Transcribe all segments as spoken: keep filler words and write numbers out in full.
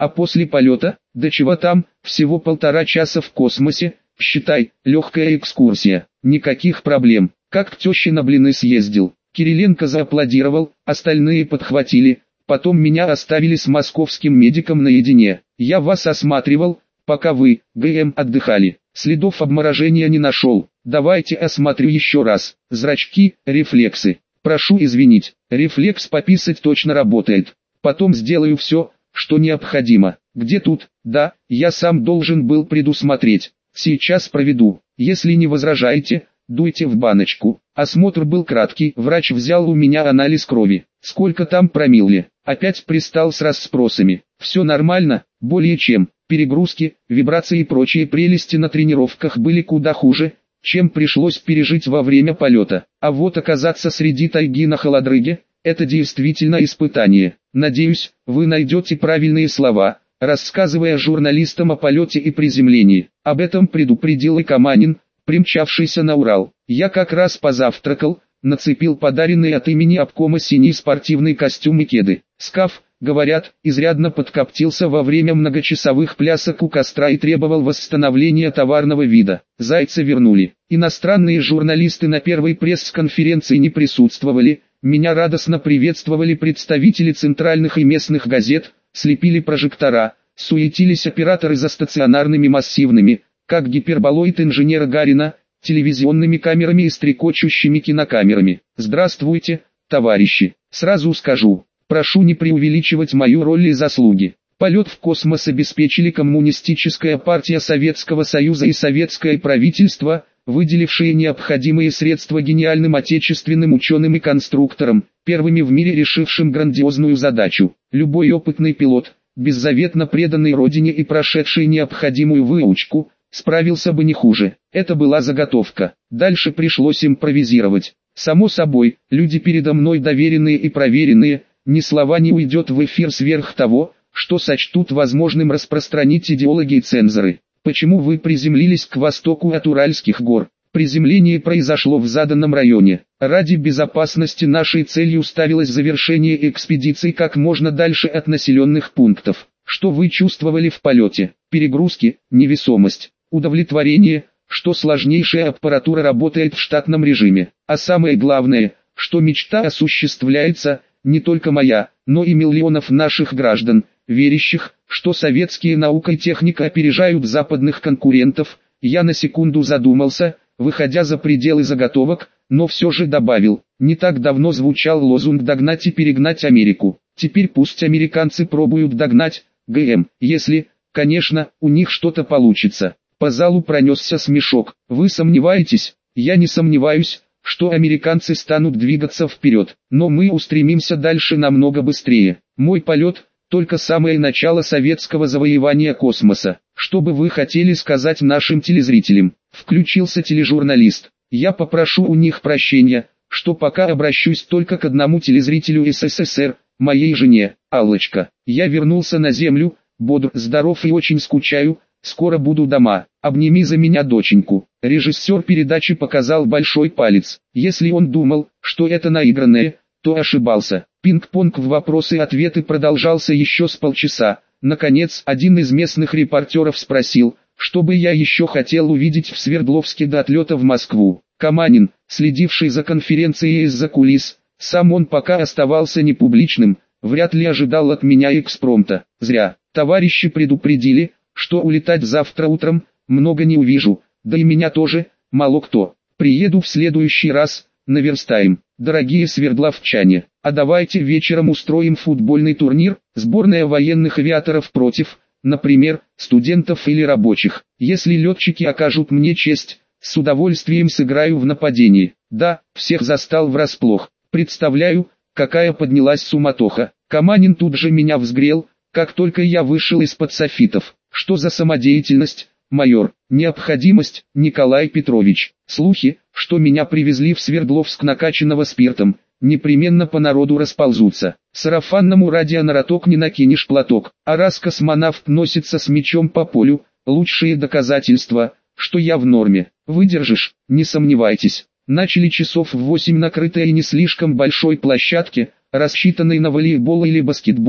А после полета, да чего там, всего полтора часа в космосе, считай, легкая экскурсия, никаких проблем. Как к теще на блины съездил. Кириленко зааплодировал, остальные подхватили, потом меня оставили с московским медиком наедине. Я вас осматривал, пока вы, ГМ, отдыхали. Следов обморожения не нашел. Давайте осмотрю еще раз. Зрачки, рефлексы. Прошу извинить, рефлекс пописать точно работает. Потом сделаю все, что необходимо. Где тут? Да, я сам должен был предусмотреть. Сейчас проведу. Если не возражаете, дуйте в баночку. Осмотр был краткий. Врач взял у меня анализ крови. Сколько там промилле? Опять пристал с расспросами. Все нормально, более чем. Перегрузки, вибрации и прочие прелести на тренировках были куда хуже, чем пришлось пережить во время полета. А вот оказаться среди тайги на холодрыге – это действительно испытание. Надеюсь, вы найдете правильные слова, рассказывая журналистам о полете и приземлении. Об этом предупредил и Каманин, примчавшийся на Урал. Я как раз позавтракал, нацепил подаренный от имени обкома синий спортивный костюм и кеды. Скаф, говорят, изрядно подкоптился во время многочасовых плясок у костра и требовал восстановления товарного вида. Зайца вернули. Иностранные журналисты на первой пресс-конференции не присутствовали. Меня радостно приветствовали представители центральных и местных газет, слепили прожектора, суетились операторы за стационарными массивными, как гиперболоид инженера Гарина, телевизионными камерами и стрекочущими кинокамерами. Здравствуйте, товарищи. Сразу скажу, прошу не преувеличивать мою роль и заслуги. Полет в космос обеспечили Коммунистическая партия Советского Союза и советское правительство, выделившие необходимые средства гениальным отечественным ученым и конструкторам, первыми в мире решившим грандиозную задачу. Любой опытный пилот, беззаветно преданный родине и прошедший необходимую выучку, справился бы не хуже. Это была заготовка. Дальше пришлось импровизировать. Само собой, люди передо мной доверенные и проверенные, ни слова не уйдет в эфир сверх того, что сочтут возможным распространить идеологи и цензоры. Почему вы приземлились к востоку от Уральских гор? Приземление произошло в заданном районе. Ради безопасности нашей целью ставилось завершение экспедиции как можно дальше от населенных пунктов. Что вы чувствовали в полете? Перегрузки, невесомость, удовлетворение, что сложнейшая аппаратура работает в штатном режиме. А самое главное, что мечта осуществляется, не только моя, но и миллионов наших граждан, верящих, что советские наука и техника опережают западных конкурентов. Я на секунду задумался, выходя за пределы заготовок, но все же добавил, не так давно звучал лозунг «догнать и перегнать Америку». Теперь пусть американцы пробуют догнать, ГМ, если, конечно, у них что-то получится. По залу пронесся смешок. Вы сомневаетесь? Я не сомневаюсь, что американцы станут двигаться вперед, но мы устремимся дальше намного быстрее. Мой полет – только самое начало советского завоевания космоса. Что бы вы хотели сказать нашим телезрителям? Включился тележурналист. Я попрошу у них прощения, что пока обращусь только к одному телезрителю СССР, моей жене, Аллочка. Я вернулся на землю, бодр, здоров и очень скучаю, скоро буду дома. Обними за меня доченьку. Режиссер передачи показал большой палец. Если он думал, что это наигранное, то ошибался. Пинг-понг в вопросы и ответы продолжался еще с полчаса. Наконец, один из местных репортеров спросил, что бы я еще хотел увидеть в Свердловске до отлета в Москву. Каманин, следивший за конференцией из-за кулис, сам он пока оставался непубличным, вряд ли ожидал от меня экспромта. Зря. Товарищи предупредили, что улетать завтра утром, много не увижу, да и меня тоже, мало кто. Приеду в следующий раз, наверстаем. Дорогие свердловчане, а давайте вечером устроим футбольный турнир, сборная военных авиаторов против, например, студентов или рабочих. Если летчики окажут мне честь, с удовольствием сыграю в нападении. Да, всех застал врасплох. Представляю, какая поднялась суматоха. Каманин тут же меня взгрел, как только я вышел из-под софитов. Что за самодеятельность, майор? Необходимость, Николай Петрович. Слухи, что меня привезли в Свердловск накачанного спиртом, непременно по народу расползутся. Сарафанному радио на роток не накинешь платок. А раз космонавт носится с мечом по полю, лучшие доказательства, что я в норме. Выдержишь, не сомневайтесь. Начали часов в восемь на крытой и не слишком большой площадке, рассчитанной на волейбол или баскетбол.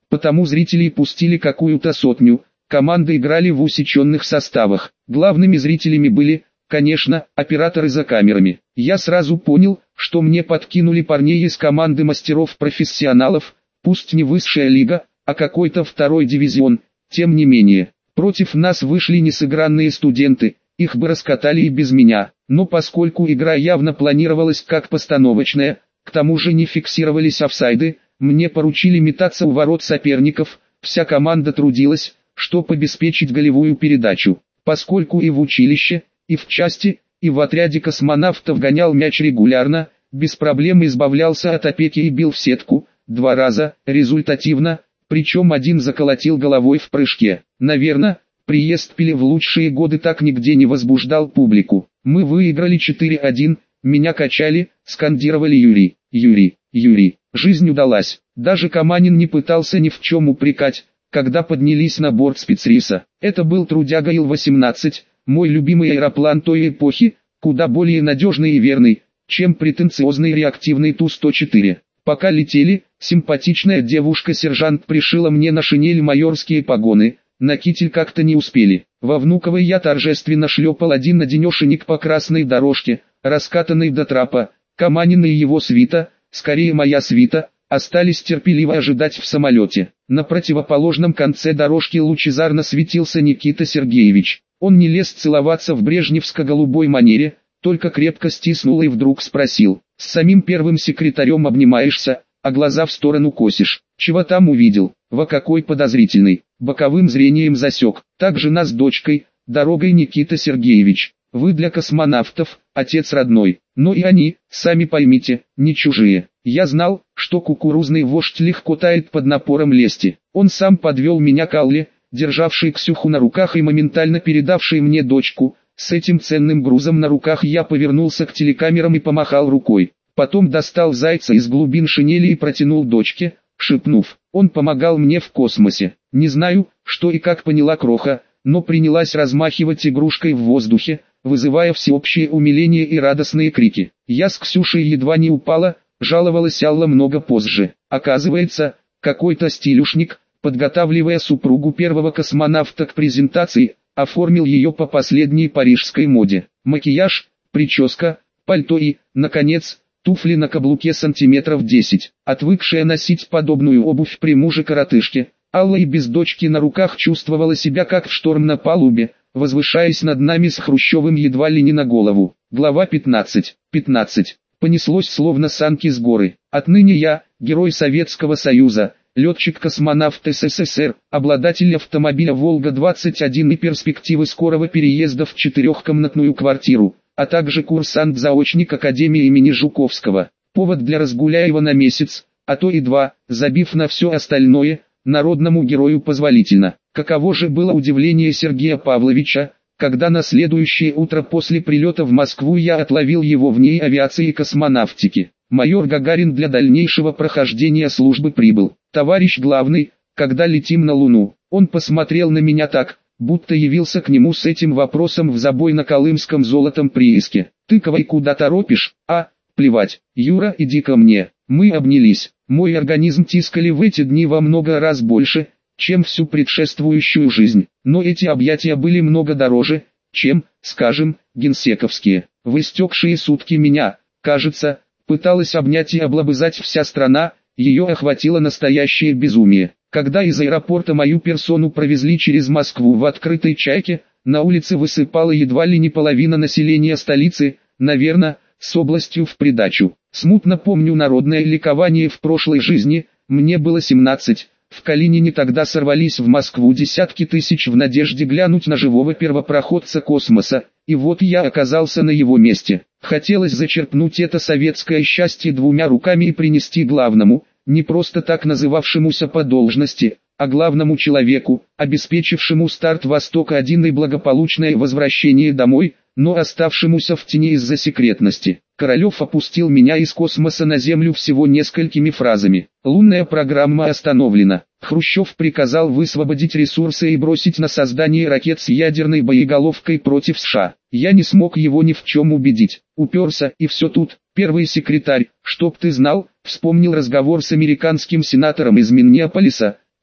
потому зрителей пустили какую-то сотню, команды играли в усеченных составах. Главными зрителями были, конечно, операторы за камерами. Я сразу понял, что мне подкинули парней из команды мастеров-профессионалов, пусть не высшая лига, а какой-то второй дивизион, тем не менее. Против нас вышли несыгранные студенты, их бы раскатали и без меня, но поскольку игра явно планировалась как постановочная, к тому же не фиксировались офсайды, мне поручили метаться у ворот соперников, вся команда трудилась, чтобы обеспечить голевую передачу. Поскольку и в училище, и в части, и в отряде космонавтов гонял мяч регулярно, без проблем избавлялся от опеки и бил в сетку, два раза, результативно, причем один заколотил головой в прыжке. Наверное, приезд Пеле в лучшие годы так нигде не возбуждал публику. Мы выиграли четыре один, меня качали, скандировали Юрий, Юрий, Юрий. Жизнь удалась. Даже Каманин не пытался ни в чем упрекать, когда поднялись на борт спецриса. Это был трудяга Ил восемнадцать, мой любимый аэроплан той эпохи, куда более надежный и верный, чем претенциозный реактивный Ту сто четыре. Пока летели, симпатичная девушка-сержант пришила мне на шинель майорские погоны, на китель как-то не успели. Во Внуковой я торжественно шлепал один-одинешенек по красной дорожке, раскатанной до трапа. Каманин и его свита, скорее моя свита, остались терпеливо ожидать в самолете. На противоположном конце дорожки лучезарно светился Никита Сергеевич. Он не лез целоваться в брежневско-голубой манере, только крепко стиснул и вдруг спросил: «С самим первым секретарем обнимаешься, а глаза в сторону косишь? Чего там увидел? Во какой подозрительный?» Боковым зрением засек: «Так жена с дочкой, дорогой Никита Сергеевич. Вы для космонавтов, отец родной, но и они, сами поймите, не чужие». Я знал, что кукурузный вождь легко тает под напором лести. Он сам подвел меня к Алле, державшей Ксюху на руках и моментально передавшей мне дочку. С этим ценным грузом на руках я повернулся к телекамерам и помахал рукой. Потом достал зайца из глубин шинели и протянул дочке, шепнув: «Он помогал мне в космосе». Не знаю, что и как поняла кроха, но принялась размахивать игрушкой в воздухе, вызывая всеобщее умиление и радостные крики. Я с Ксюшей едва не упала, жаловалась Алла много позже. Оказывается, какой-то стилюшник, подготавливая супругу первого космонавта к презентации, оформил ее по последней парижской моде. Макияж, прическа, пальто и, наконец, туфли на каблуке сантиметров десять. Отвыкшая носить подобную обувь при муже-коротышке, Алла и без дочки на руках чувствовала себя как в шторм на палубе, возвышаясь над нами с Хрущевым едва ли не на голову. Глава пятнадцать. пятнадцать. Понеслось словно санки с горы. Отныне я, герой Советского Союза, летчик-космонавт СССР, обладатель автомобиля Волга двадцать один и перспективы скорого переезда в четырехкомнатную квартиру, а также курсант-заочник Академии имени Жуковского. Повод для Разгуляева на месяц, а то и два, забив на все остальное, народному герою позволительно. Каково же было удивление Сергея Павловича, когда на следующее утро после прилета в Москву я отловил его в НИИ авиации и космонавтики. Майор Гагарин для дальнейшего прохождения службы прибыл. «Товарищ главный, когда летим на Луну?» Он посмотрел на меня так, будто явился к нему с этим вопросом в забой на колымском золотом прииске. «Тыковой куда торопишь? А, плевать. Юра, иди ко мне». Мы обнялись. Мой организм тискали в эти дни во много раз больше, чем всю предшествующую жизнь. Но эти объятия были много дороже, чем, скажем, генсековские. В истекшие сутки меня, кажется, пыталась обнять и облобызать вся страна, ее охватило настоящее безумие. Когда из аэропорта мою персону провезли через Москву в открытой «Чайке», на улице высыпала едва ли не половина населения столицы, наверное, с областью в придачу. Смутно помню народное ликование в прошлой жизни, мне было семнадцать, в Калинине тогда сорвались в Москву десятки тысяч в надежде глянуть на живого первопроходца космоса, и вот я оказался на его месте. Хотелось зачерпнуть это советское счастье двумя руками и принести главному, не просто так называвшемуся по должности, а главному человеку, обеспечившему старт Востока один и благополучное возвращение домой, но оставшемуся в тени из-за секретности. Королев опустил меня из космоса на Землю всего несколькими фразами. Лунная программа остановлена. Хрущев приказал высвободить ресурсы и бросить на создание ракет с ядерной боеголовкой против США. Я не смог его ни в чем убедить. Уперся, и все тут. Первый секретарь, чтоб ты знал, вспомнил разговор с американским сенатором из Миннеаполиса,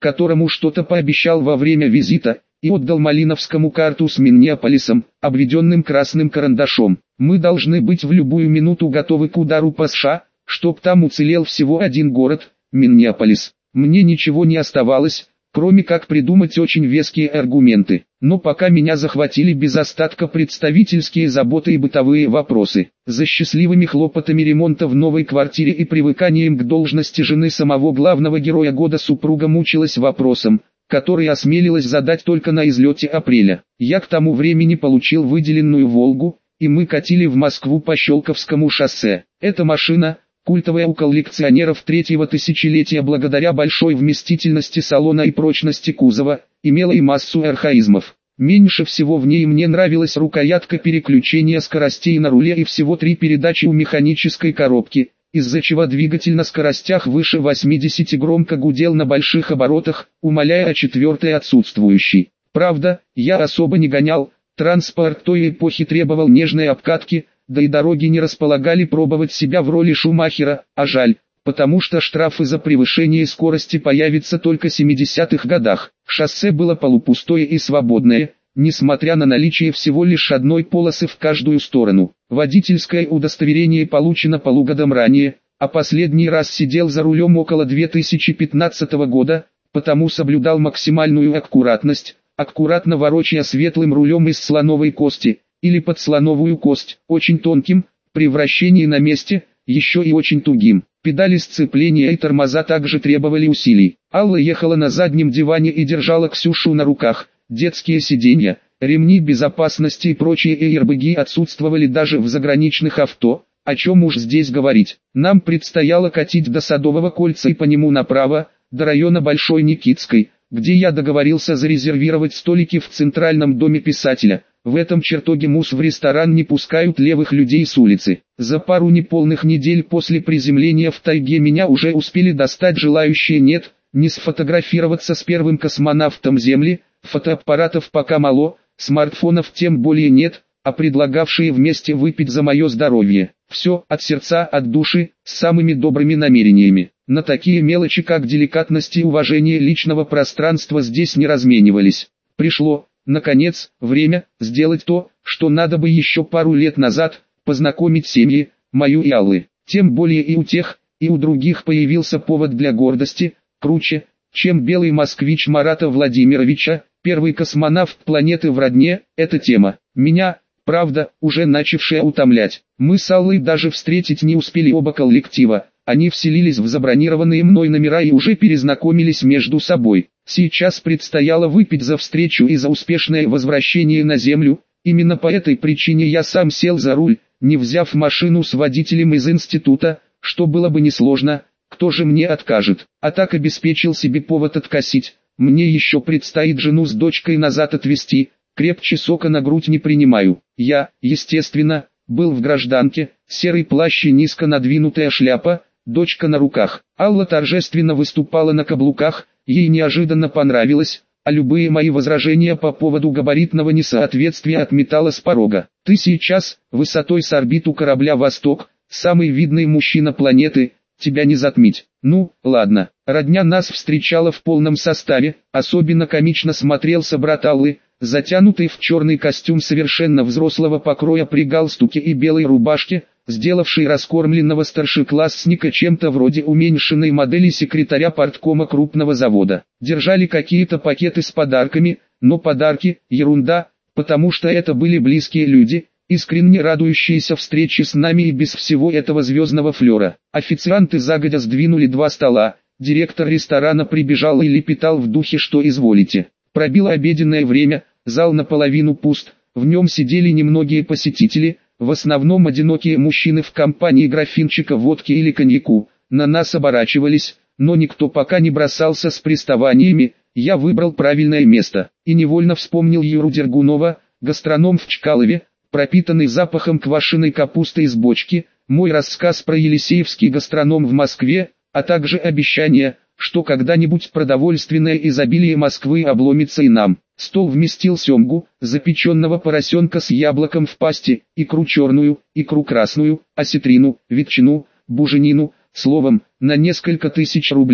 которому что-то пообещал во время визита, и отдал Малиновскому карту с Миннеаполисом, обведенным красным карандашом. Мы должны быть в любую минуту готовы к удару по США, чтоб там уцелел всего один город, Миннеаполис. Мне ничего не оставалось, кроме как придумать очень веские аргументы. Но пока меня захватили без остатка представительские заботы и бытовые вопросы, за счастливыми хлопотами ремонта в новой квартире и привыканием к должности жены самого главного героя года супруга мучилась вопросом, который осмелилась задать только на излете апреля. Я к тому времени получил выделенную «Волгу», и мы катили в Москву по Щелковскому шоссе. Эта машина, культовая у коллекционеров третьего тысячелетия благодаря большой вместительности салона и прочности кузова, имела и массу архаизмов. Меньше всего в ней мне нравилась рукоятка переключения скоростей на руле и всего три передачи у механической коробки, из-за чего двигатель на скоростях выше восьмидесяти громко гудел на больших оборотах, умаляя о четвертой отсутствующей. Правда, я особо не гонял, транспорт той эпохи требовал нежной обкатки, да и дороги не располагали пробовать себя в роли Шумахера, а жаль, потому что штрафы за превышение скорости появятся только в семидесятых годах. Шоссе было полупустое и свободное, несмотря на наличие всего лишь одной полосы в каждую сторону. Водительское удостоверение получено полугодом ранее, а последний раз сидел за рулем около две тысячи пятнадцатого года, потому соблюдал максимальную аккуратность, аккуратно ворочая светлым рулем из слоновой кости, или под слоновую кость, очень тонким, при вращении на месте, еще и очень тугим. Педали сцепления и тормоза также требовали усилий. Алла ехала на заднем диване и держала Ксюшу на руках. Детские сиденья, ремни безопасности и прочие эйрбэги отсутствовали даже в заграничных авто, о чем уж здесь говорить. Нам предстояло катить до Садового кольца и по нему направо, до района Большой Никитской, где я договорился зарезервировать столики в Центральном доме писателя. В этом чертоге МУС в ресторан не пускают левых людей с улицы. За пару неполных недель после приземления в тайге меня уже успели достать желающие нет, не сфотографироваться с первым космонавтом Земли, фотоаппаратов пока мало, смартфонов тем более нет, а предлагавшие вместе выпить за мое здоровье. Все от сердца, от души, с самыми добрыми намерениями. На такие мелочи, как деликатность и уважение личного пространства, здесь не разменивались. Пришло, наконец, время сделать то, что надо бы еще пару лет назад, познакомить семьи, мою и Аллы. Тем более и у тех, и у других появился повод для гордости, круче, чем белый москвич Марата Владимировича, первый космонавт планеты в родне. Эта тема меня, правда, уже начавшая утомлять. Мы с Аллой даже встретить не успели оба коллектива. Они вселились в забронированные мной номера и уже перезнакомились между собой. Сейчас предстояло выпить за встречу и за успешное возвращение на Землю. Именно по этой причине я сам сел за руль, не взяв машину с водителем из института, что было бы несложно, кто же мне откажет. А так обеспечил себе повод откосить. Мне еще предстоит жену с дочкой назад отвезти, крепче сока на грудь не принимаю. Я, естественно, был в гражданке, серый плащ и низко надвинутая шляпа, дочка на руках. Алла торжественно выступала на каблуках, ей неожиданно понравилось, а любые мои возражения по поводу габаритного несоответствия отметала с порога. Ты сейчас, высотой с орбиту корабля «Восток», самый видный мужчина планеты, тебя не затмить. Ну, ладно. Родня нас встречала в полном составе, особенно комично смотрелся брат Аллы, затянутый в черный костюм совершенно взрослого покроя при галстуке и белой рубашке, сделавший раскормленного старшеклассника чем-то вроде уменьшенной модели секретаря парткома крупного завода. Держали какие-то пакеты с подарками, но подарки – ерунда, потому что это были близкие люди, искренне радующиеся встрече с нами и без всего этого звездного флера. Официанты загодя сдвинули два стола, директор ресторана прибежал и лепетал в духе «что изволите». Пробило обеденное время, зал наполовину пуст, в нем сидели немногие посетители, в основном одинокие мужчины в компании графинчика водки или коньяку. На нас оборачивались, но никто пока не бросался с приставаниями. Я выбрал правильное место и невольно вспомнил Юру Дергунова, гастроном в Чкалове, пропитанный запахом квашеной капусты из бочки, мой рассказ про Елисеевский гастроном в Москве, а также обещание, что когда-нибудь продовольственное изобилие Москвы обломится и нам. Стол вместил семгу, запеченного поросенка с яблоком в пасте, икру черную, икру красную, осетрину, ветчину, буженину, словом, на несколько тысяч рублей.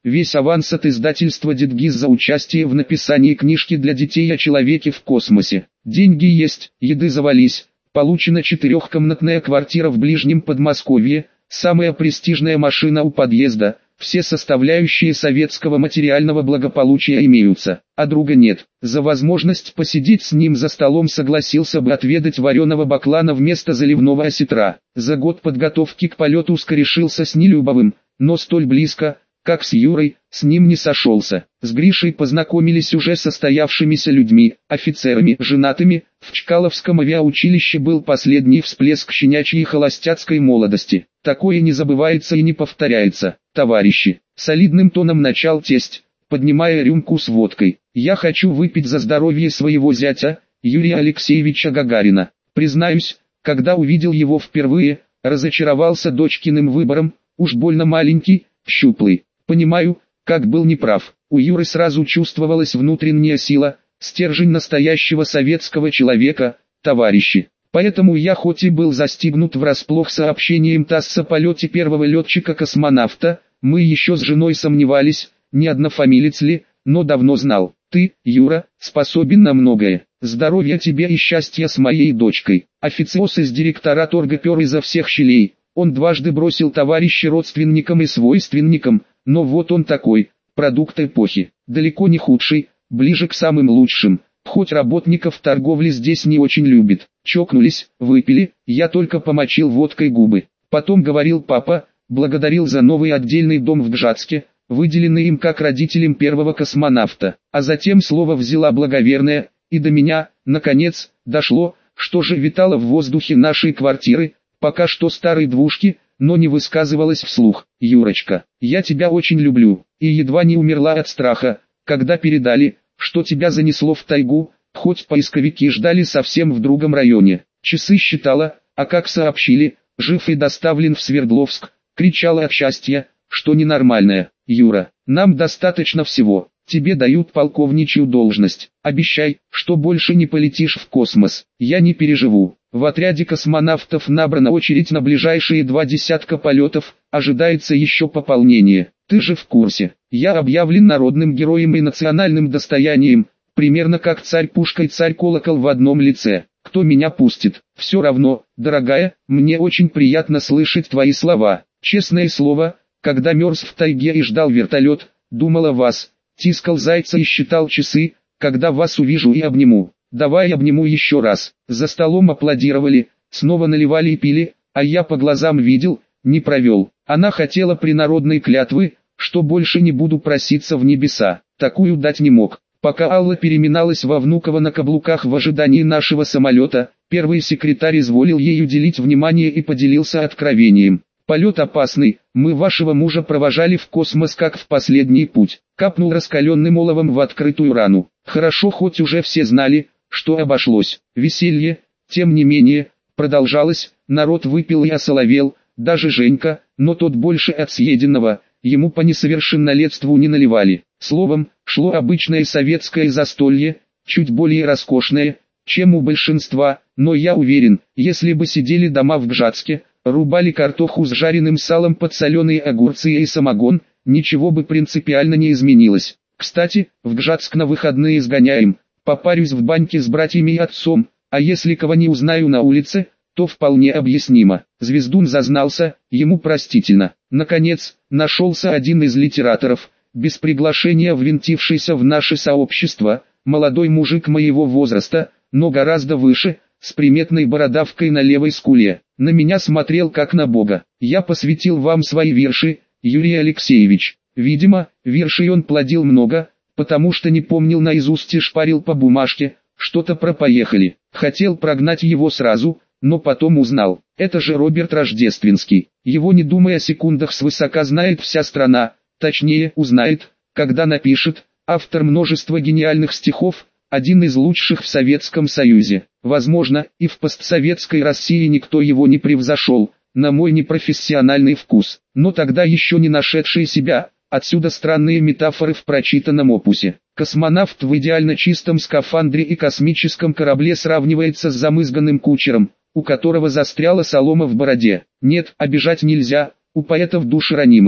весь аванс от издательства «Дедгиз» за участие в написании книжки для детей о человеке в космосе. Деньги есть, еды завались, получена четырехкомнатная квартира в ближнем Подмосковье, самая престижная машина у подъезда, все составляющие советского материального благополучия имеются, а друга нет. За возможность посидеть с ним за столом согласился бы отведать вареного баклана вместо заливного осетра. За год подготовки к полету скорешился с Нелюбовым, но столь близко, как с Юрой, с ним не сошелся. С Гришей познакомились уже состоявшимися людьми, офицерами, женатыми. В Чкаловском авиаучилище был последний всплеск щенячьей холостяцкой молодости. Такое не забывается и не повторяется. Товарищи, солидным тоном начал тесть, поднимая рюмку с водкой. Я хочу выпить за здоровье своего зятя, Юрия Алексеевича Гагарина. Признаюсь, когда увидел его впервые, разочаровался дочкиным выбором, уж больно маленький, щуплый. Понимаю, как был неправ. У Юры сразу чувствовалась внутренняя сила, стержень настоящего советского человека, товарищи. Поэтому я хоть и был застигнут врасплох сообщением ТАСС о полете первого летчика-космонавта, мы еще с женой сомневались, не однофамилец ли, но давно знал. Ты, Юра, способен на многое. Здоровья тебе и счастья с моей дочкой. Официоз из директора торга пер изо всех щелей. Он дважды бросил товарища родственникам и свойственникам, но вот он такой, продукт эпохи, далеко не худший, ближе к самым лучшим. Хоть работников торговли здесь не очень любит. Чокнулись, выпили, я только помочил водкой губы. Потом говорил папа, благодарил за новый отдельный дом в Гжатске, выделенный им как родителям первого космонавта. А затем слово взяла благоверная, и до меня, наконец, дошло, что же витало в воздухе нашей квартиры, пока что старой двушки, но не высказывалась вслух. Юрочка, я тебя очень люблю, и едва не умерла от страха, когда передали, что тебя занесло в тайгу, хоть поисковики ждали совсем в другом районе. Часы считала, а как сообщили, жив и доставлен в Свердловск, кричала от счастья, что ненормальная. Юра, нам достаточно всего, тебе дают полковничью должность, обещай, что больше не полетишь в космос, я не переживу. В отряде космонавтов набрана очередь на ближайшие два десятка полетов, ожидается еще пополнение. Ты же в курсе, я объявлен народным героем и национальным достоянием, примерно как царь пушка и царь колокол в одном лице. Кто меня пустит? Все равно, дорогая, мне очень приятно слышать твои слова. Честное слово, когда мерз в тайге и ждал вертолет, думал о вас, тискал зайца и считал часы, когда вас увижу и обниму. Давай обниму еще раз. За столом аплодировали, снова наливали и пили, а я по глазам видел, не провел. Она хотела принародной клятвы, что больше не буду проситься в небеса. Такую дать не мог. Пока Алла переминалась во Внуково на каблуках в ожидании нашего самолета, первый секретарь изволил ей уделить внимание и поделился откровением. Полет опасный, мы вашего мужа провожали в космос как в последний путь. Капнул раскаленным оловом в открытую рану. Хорошо, хоть уже все знали, что обошлось. Веселье, тем не менее, продолжалось, народ выпил и осоловел, даже Женька, но тот больше от съеденного, ему по несовершеннолетству не наливали. Словом, шло обычное советское застолье, чуть более роскошное, чем у большинства, но я уверен, если бы сидели дома в Гжатске, рубали картоху с жареным салом под соленые огурцы и самогон, ничего бы принципиально не изменилось. Кстати, в Гжатск на выходные сгоняем, попарюсь в баньке с братьями и отцом, а если кого не узнаю на улице, то вполне объяснимо. Звездун зазнался, ему простительно. Наконец, нашелся один из литераторов, без приглашения ввинтившийся в наше сообщество, молодой мужик моего возраста, но гораздо выше, с приметной бородавкой на левой скуле. На меня смотрел как на бога. Я посвятил вам свои вирши, Юрий Алексеевич. Видимо, виршей он плодил много, потому что не помнил наизусть и шпарил по бумажке, что-то про «поехали». Хотел прогнать его сразу, но потом узнал. Это же Роберт Рождественский. Его, не думая о секундах, свысока знает вся страна, точнее узнает, когда напишет. Автор множества гениальных стихов, один из лучших в Советском Союзе. Возможно, и в постсоветской России никто его не превзошел, на мой непрофессиональный вкус, но тогда еще не нашедший себя, отсюда странные метафоры в прочитанном опусе. Космонавт в идеально чистом скафандре и космическом корабле сравнивается с замызганным кучером, у которого застряла солома в бороде. Нет, обижать нельзя, у поэтов души ранимые.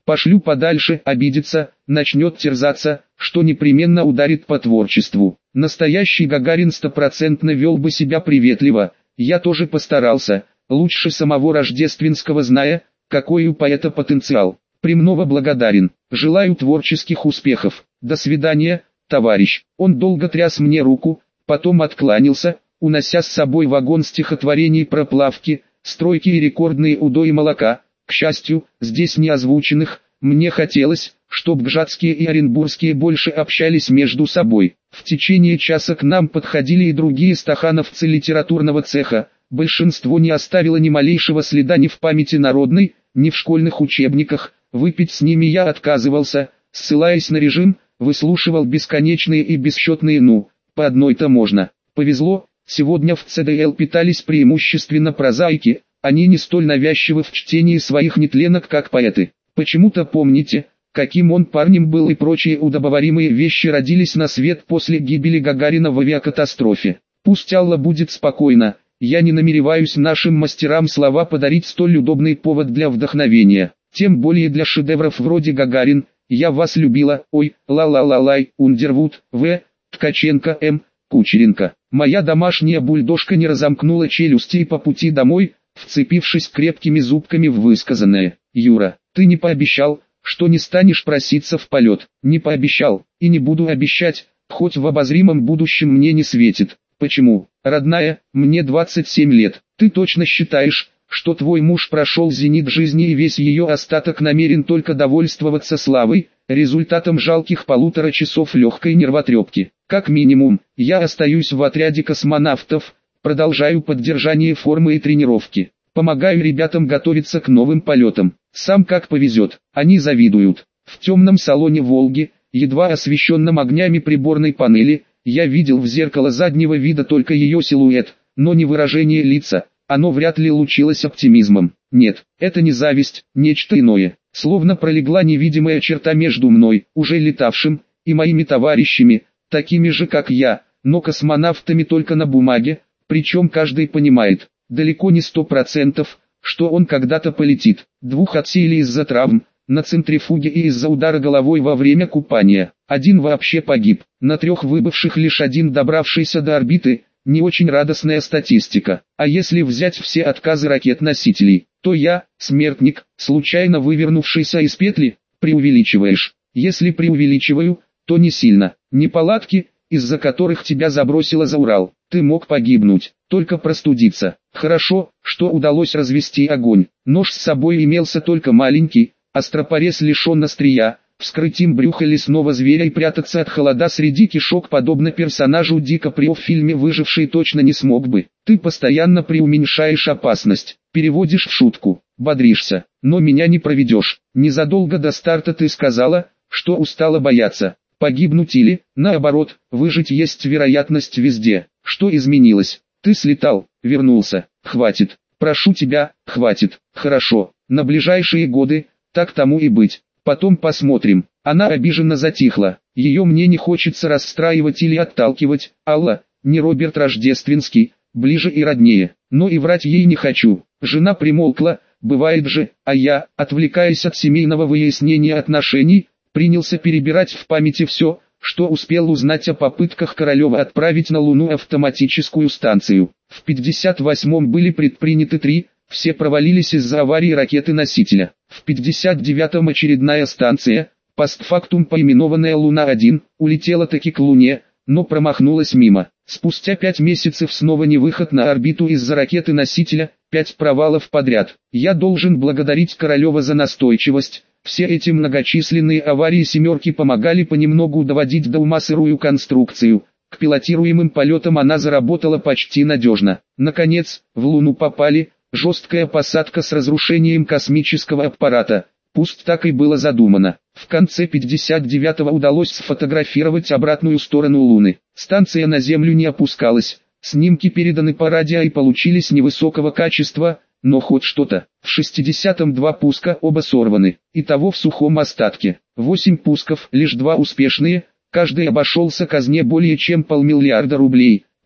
Пошлю подальше, обидится, начнет терзаться, что непременно ударит по творчеству. Настоящий Гагарин стопроцентно вел бы себя приветливо, я тоже постарался, лучше самого Рождественского, зная, какой у поэта потенциал. Премного благодарен, желаю творческих успехов, до свидания, товарищ. Он долго тряс мне руку, потом откланялся, унося с собой вагон стихотворений про плавки, стройки и рекордные удои молока. К счастью, здесь не озвученных, мне хотелось, чтоб гжатские и оренбургские больше общались между собой. В течение часа к нам подходили и другие стахановцы литературного цеха, большинство не оставило ни малейшего следа ни в памяти народной, ни в школьных учебниках, выпить с ними я отказывался, ссылаясь на режим, выслушивал бесконечные и бесчетные «ну», по одной-то можно. Повезло, сегодня в ЦДЛ питались преимущественно прозаики, они не столь навязчивы в чтении своих нетленок, как поэты. Почему-то помните, каким он парнем был, и прочие удобоваримые вещи родились на свет после гибели Гагарина в авиакатастрофе. Пусть Алла будет спокойна, я не намереваюсь нашим мастерам слова подарить столь удобный повод для вдохновения, тем более для шедевров вроде «Гагарин», «Я вас любила», «Ой, ла-ла-ла-лай», «Ундервуд», В. Ткаченко, М. Кучеренко. Моя домашняя бульдожка не разомкнула челюсти по пути домой, вцепившись крепкими зубками в высказанное. «Юра, ты не пообещал, что не станешь проситься в полет». «Не пообещал, и не буду обещать, хоть в обозримом будущем мне не светит». «Почему, родная, мне двадцать семь лет, ты точно считаешь, что твой муж прошел зенит жизни и весь ее остаток намерен только довольствоваться славой, результатом жалких полутора часов легкой нервотрепки? Как минимум, я остаюсь в отряде космонавтов, продолжаю поддержание формы и тренировки, помогаю ребятам готовиться к новым полетам, сам как повезет, они завидуют». В темном салоне «Волги», едва освещенном огнями приборной панели, я видел в зеркало заднего вида только ее силуэт, но не выражение лица, оно вряд ли лучилось оптимизмом. Нет, это не зависть, нечто иное, словно пролегла невидимая черта между мной, уже летавшим, и моими товарищами, такими же как я, но космонавтами только на бумаге, причем каждый понимает, далеко не сто процентов, что он когда-то полетит. Двух отсеяли из-за травм, на центрифуге и из-за удара головой во время купания. Один вообще погиб, на трех выбывших лишь один добравшийся до орбиты. Не очень радостная статистика. А если взять все отказы ракет-носителей, то я, смертник, случайно вывернувшийся из петли, преувеличиваешь. Если преувеличиваю, то не сильно. Неполадки, из-за которых тебя забросило за Урал. Ты мог погибнуть, только простудиться. Хорошо, что удалось развести огонь. Нож с собой имелся только маленький, остропорез лишен острия. Вскрыть им брюхо лесного зверя и прятаться от холода среди кишок подобно персонажу Ди Каприо в фильме «Выживший» точно не смог бы. Ты постоянно преуменьшаешь опасность, переводишь в шутку, бодришься, но меня не проведешь. Незадолго до старта ты сказала, что устала бояться. Погибнуть или, наоборот, выжить есть вероятность везде. Что изменилось? Ты слетал, вернулся. Хватит. Прошу тебя, хватит. Хорошо, на ближайшие годы, так тому и быть. Потом посмотрим. Она обиженно затихла. Ее мне не хочется расстраивать или отталкивать. Алла, не Роберт Рождественский, ближе и роднее. Но и врать ей не хочу. Жена примолкла, бывает же, а я, отвлекаясь от семейного выяснения отношений, принялся перебирать в памяти все, что успел узнать о попытках Королева отправить на Луну автоматическую станцию. В пятьдесят восьмом были предприняты три, все провалились из-за аварии ракеты-носителя. В пятьдесят девятом очередная станция, постфактум поименованная Луна-один, улетела таки к Луне, но промахнулась мимо. Спустя пять месяцев снова невыход на орбиту из-за ракеты-носителя, пять провалов подряд. Я должен благодарить Королева за настойчивость. Все эти многочисленные аварии «семерки» помогали понемногу доводить до ума сырую конструкцию. К пилотируемым полетам она заработала почти надежно. Наконец, в Луну попали. Жесткая посадка с разрушением космического аппарата. Пусть так и было задумано. В конце пятьдесят девятого удалось сфотографировать обратную сторону Луны. Станция на Землю не опускалась. Снимки переданы по радио и получились невысокого качества, но хоть что-то. В шестидесятом два пуска, оба сорваны. Итого в сухом остатке. восемь пусков, лишь два успешные. Каждый обошелся казне более чем полмиллиарда рублей.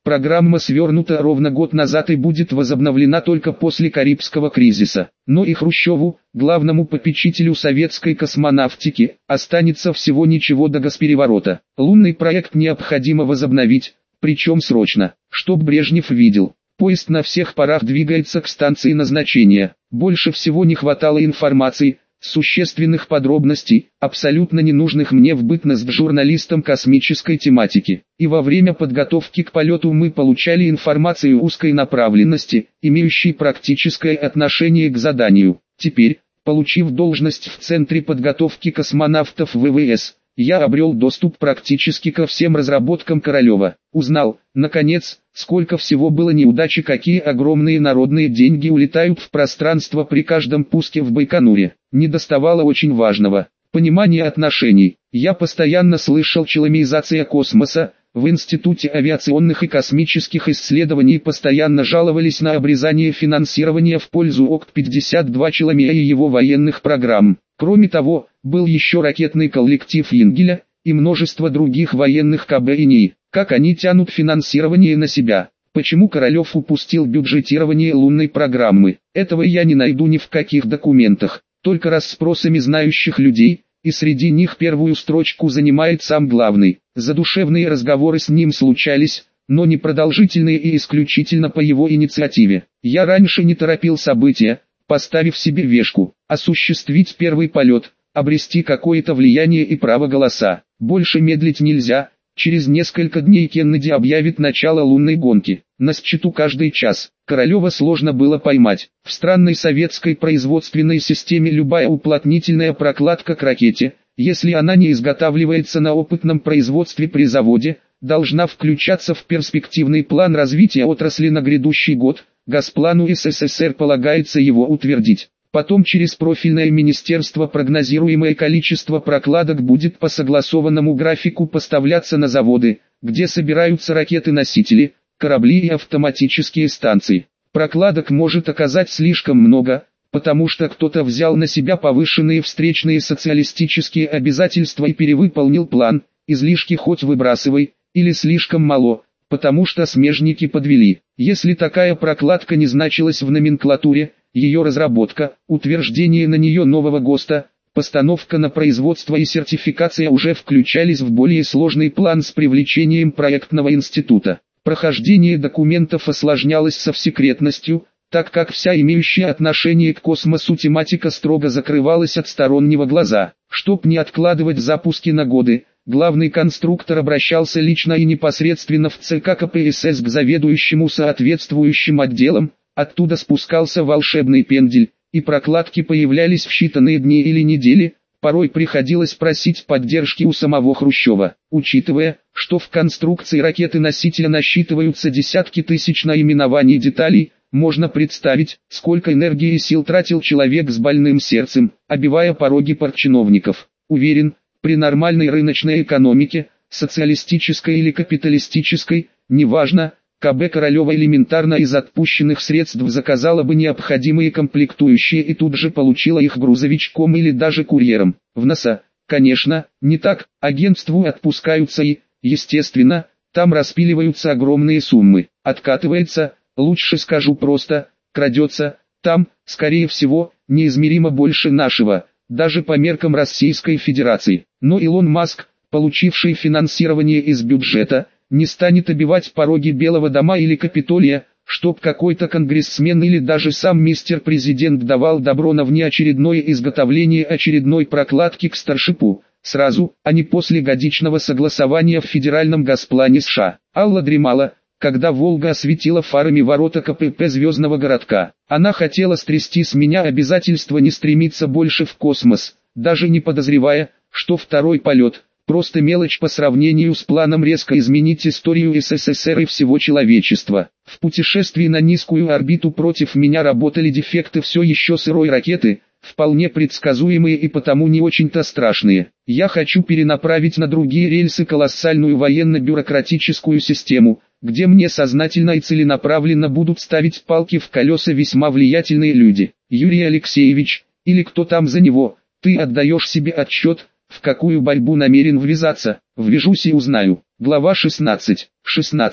Программа свернута ровно год назад и будет возобновлена только после Карибского кризиса. Но и Хрущеву, главному попечителю советской космонавтики, останется всего ничего до госпереворота. Лунный проект необходимо возобновить, причем срочно, чтоб Брежнев видел. Поезд на всех парах двигается к станции назначения. Больше всего не хватало информации, существенных подробностей, абсолютно ненужных мне в бытность журналистом космической тематики. И во время подготовки к полету мы получали информацию узкой направленности, имеющей практическое отношение к заданию. Теперь, получив должность в Центре подготовки космонавтов ВВС, я обрел доступ практически ко всем разработкам Королева. Узнал, наконец, сколько всего было неудач и какие огромные народные деньги улетают в пространство при каждом пуске в Байконуре. Недоставало очень важного – понимания отношений. Я постоянно слышал челомизация космоса. В Институте авиационных и космических исследований постоянно жаловались на обрезание финансирования в пользу ОКТ пятьдесят два Челомея и его военных программ. Кроме того, был еще ракетный коллектив Енгеля и множество других военных КБ и НИИ. Как они тянут финансирование на себя? Почему Королев упустил бюджетирование лунной программы? Этого я не найду ни в каких документах, только расспросами знающих людей, и среди них первую строчку занимает сам главный. Задушевные разговоры с ним случались, но не продолжительные и исключительно по его инициативе. Я раньше не торопил события, поставив себе вешку, осуществить первый полет, обрести какое-то влияние и право голоса. Больше медлить нельзя. Через несколько дней Кеннеди объявит начало лунной гонки. На счету каждый час. Королева сложно было поймать. В странной советской производственной системе любая уплотнительная прокладка к ракете, если она не изготавливается на опытном производстве при заводе, должна включаться в перспективный план развития отрасли на грядущий год. Госплану СССР полагается его утвердить. Потом через профильное министерство прогнозируемое количество прокладок будет по согласованному графику поставляться на заводы, где собираются ракеты-носители, корабли и автоматические станции. Прокладок может оказать слишком много, потому что кто-то взял на себя повышенные встречные социалистические обязательства и перевыполнил план, излишки хоть выбрасывай, или слишком мало, потому что смежники подвели. Если такая прокладка не значилась в номенклатуре, ее разработка, утверждение на нее нового ГОСТа, постановка на производство и сертификация уже включались в более сложный план с привлечением проектного института. Прохождение документов осложнялось совсекретностью, так как вся имеющая отношение к космосу тематика строго закрывалась от стороннего глаза. Чтоб не откладывать запуски на годы, главный конструктор обращался лично и непосредственно в ЦК КПСС к заведующему соответствующим отделам. Оттуда спускался волшебный пендель, и прокладки появлялись в считанные дни или недели, порой приходилось просить поддержки у самого Хрущева. Учитывая, что в конструкции ракеты-носителя насчитываются десятки тысяч наименований деталей, можно представить, сколько энергии и сил тратил человек с больным сердцем, обивая пороги партчиновников. Уверен, при нормальной рыночной экономике, социалистической или капиталистической, неважно, КБ Королева элементарно из отпущенных средств заказала бы необходимые комплектующие и тут же получила их грузовичком или даже курьером. В НАСА, конечно, не так, агентству отпускаются и, естественно, там распиливаются огромные суммы. Откатывается, лучше скажу просто, крадется, там, скорее всего, неизмеримо больше нашего, даже по меркам Российской Федерации. Но Илон Маск, получивший финансирование из бюджета, не станет обивать пороги Белого дома или Капитолия, чтоб какой-то конгрессмен или даже сам мистер президент давал добро на внеочередное изготовление очередной прокладки к Старшипу, сразу, а не после годичного согласования в федеральном госплане США. Алла дремала, когда Волга осветила фарами ворота КПП Звездного городка. Она хотела стрясти с меня обязательство не стремиться больше в космос, даже не подозревая, что второй полет – просто мелочь по сравнению с планом резко изменить историю СССР и всего человечества. В путешествии на низкую орбиту против меня работали дефекты все еще сырой ракеты, вполне предсказуемые и потому не очень-то страшные. Я хочу перенаправить на другие рельсы колоссальную военно-бюрократическую систему, где мне сознательно и целенаправленно будут ставить палки в колеса весьма влиятельные люди. Юрий Алексеевич, или кто там за него, ты отдаешь себе отчет, в какую борьбу намерен ввязаться? Ввяжусь и узнаю. Глава шестнадцать. шестнадцать.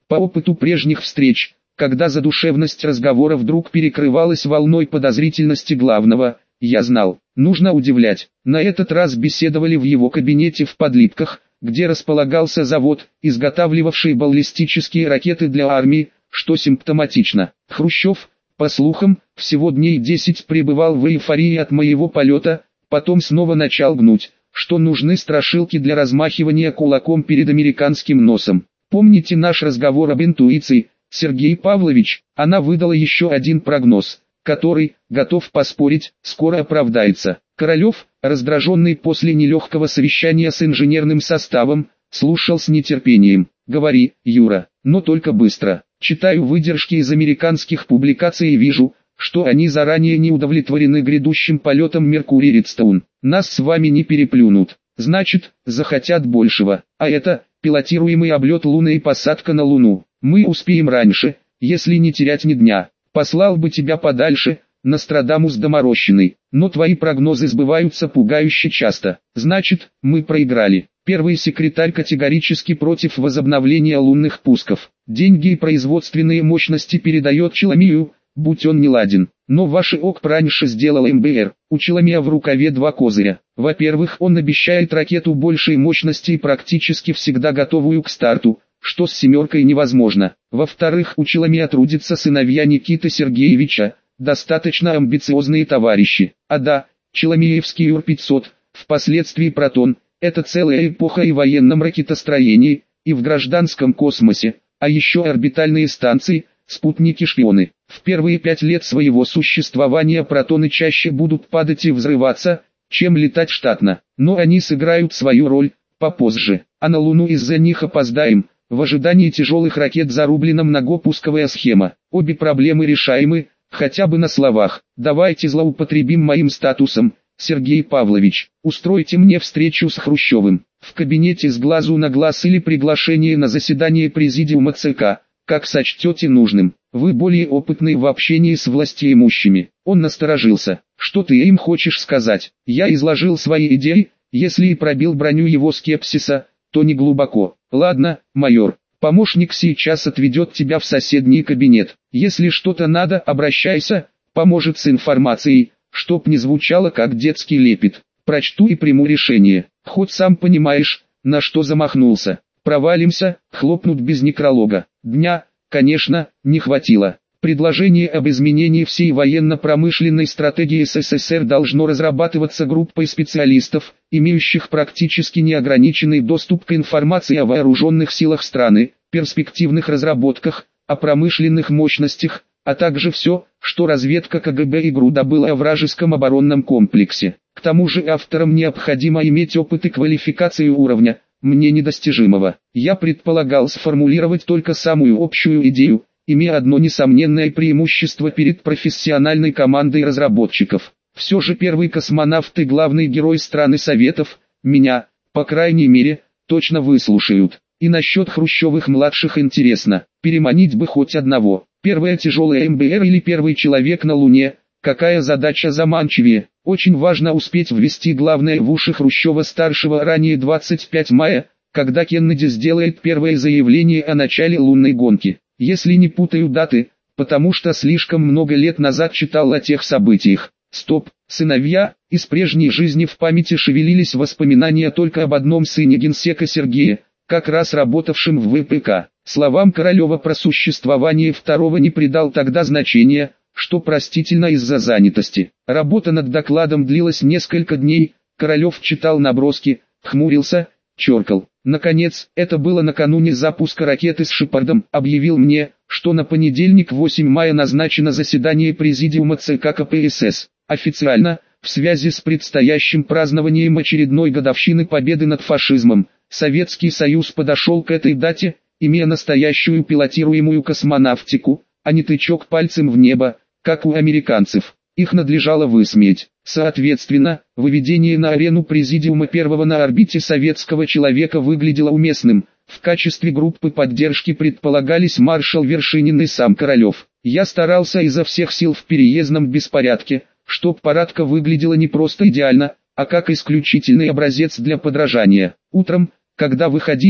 По опыту прежних встреч, когда задушевность разговора вдруг перекрывалась волной подозрительности главного, я знал, нужно удивлять. На этот раз беседовали в его кабинете в Подлипках, где располагался завод, изготавливавший баллистические ракеты для армии, что симптоматично. Хрущев, по слухам, всего дней десять пребывал в эйфории от моего полета, потом снова начал гнуть, что нужны страшилки для размахивания кулаком перед американским носом. Помните наш разговор об интуиции, Сергей Павлович? Она выдала еще один прогноз, который, готов поспорить, скоро оправдается. Королев, раздраженный после нелегкого совещания с инженерным составом, слушал с нетерпением. «Говори, Юра, но только быстро. Читаю выдержки из американских публикаций и вижу, что они заранее не удовлетворены грядущим полетом Меркурий Редстоун. Нас с вами не переплюнут. Значит, захотят большего. А это, пилотируемый облет Луны и посадка на Луну. Мы успеем раньше, если не терять ни дня. Послал бы тебя подальше, Нострадамус доморощенный, но твои прогнозы сбываются пугающе часто. Значит, мы проиграли. Первый секретарь категорически против возобновления лунных пусков. Деньги и производственные мощности передает Челомею, будь он не ладен. Но ваши ОКП раньше сделал эм бэ эр. У Челомея в рукаве два козыря. Во-первых, он обещает ракету большей мощности и практически всегда готовую к старту, что с «семеркой» невозможно. Во-вторых, у Челомея трудятся сыновья Никиты Сергеевича, достаточно амбициозные товарищи. А да, Челомеевский Юр пятьсот, впоследствии Протон, это целая эпоха и в военном ракетостроении, и в гражданском космосе, а еще орбитальные станции, спутники-шпионы. В первые пять лет своего существования протоны чаще будут падать и взрываться, чем летать штатно, но они сыграют свою роль попозже, а на Луну из-за них опоздаем. В ожидании тяжелых ракет зарублена многопусковая схема. Обе проблемы решаемы, хотя бы на словах. Давайте злоупотребим моим статусом, Сергей Павлович. Устройте мне встречу с Хрущевым. В кабинете с глазу на глаз или приглашение на заседание президиума ЦК, как сочтете нужным. Вы более опытный в общении с властеимущими. Он насторожился. Что ты им хочешь сказать? Я изложил свои идеи, если и пробил броню его скепсиса, то не глубоко. Ладно, майор, помощник сейчас отведет тебя в соседний кабинет. Если что-то надо, обращайся, поможет с информацией, чтоб не звучало как детский лепет. Прочту и приму решение. Хоть сам понимаешь, на что замахнулся. Провалимся, хлопнут без некролога. Дня, конечно, не хватило. Предложение об изменении всей военно-промышленной стратегии эс эс эс эр должно разрабатываться группой специалистов, имеющих практически неограниченный доступ к информации о вооруженных силах страны, перспективных разработках, о промышленных мощностях, а также все, что разведка ка гэ бэ и ГРУ добыла о вражеском оборонном комплексе. К тому же авторам необходимо иметь опыт и квалификацию уровня, мне недостижимого. Я предполагал сформулировать только самую общую идею, имея одно несомненное преимущество перед профессиональной командой разработчиков. Все же первый космонавт и главный герой страны Советов, меня, по крайней мере, точно выслушают. И насчет Хрущевых младших интересно, переманить бы хоть одного. Первая тяжелая эм бэ эр или первый человек на Луне, какая задача заманчивее. Очень важно успеть ввести главное в уши Хрущева-старшего ранее двадцать пятого мая, когда Кеннеди сделает первое заявление о начале лунной гонки. Если не путаю даты, потому что слишком много лет назад читал о тех событиях. Стоп, сыновья, из прежней жизни в памяти шевелились воспоминания только об одном сыне генсека Сергея, как раз работавшем в вэ пэ ка. Словам Королева про существование второго не придал тогда значения, что простительно из-за занятости. Работа над докладом длилась несколько дней, Королев читал наброски, хмурился, черкал. Наконец, это было накануне запуска ракеты с Шепардом, объявил мне, что на понедельник восьмого мая назначено заседание президиума ЦК ка пэ эс эс. Официально, в связи с предстоящим празднованием очередной годовщины победы над фашизмом, Советский Союз подошел к этой дате, имея настоящую пилотируемую космонавтику, а не тычок пальцем в небо, как у американцев. Их надлежало высмеять. Соответственно, выведение на арену президиума первого на орбите советского человека выглядело уместным. В качестве группы поддержки предполагались маршал Вершинин и сам Королев. Я старался изо всех сил в переездном беспорядке, чтоб парадка выглядела не просто идеально, а как исключительный образец для подражания. Утром, когда выходили,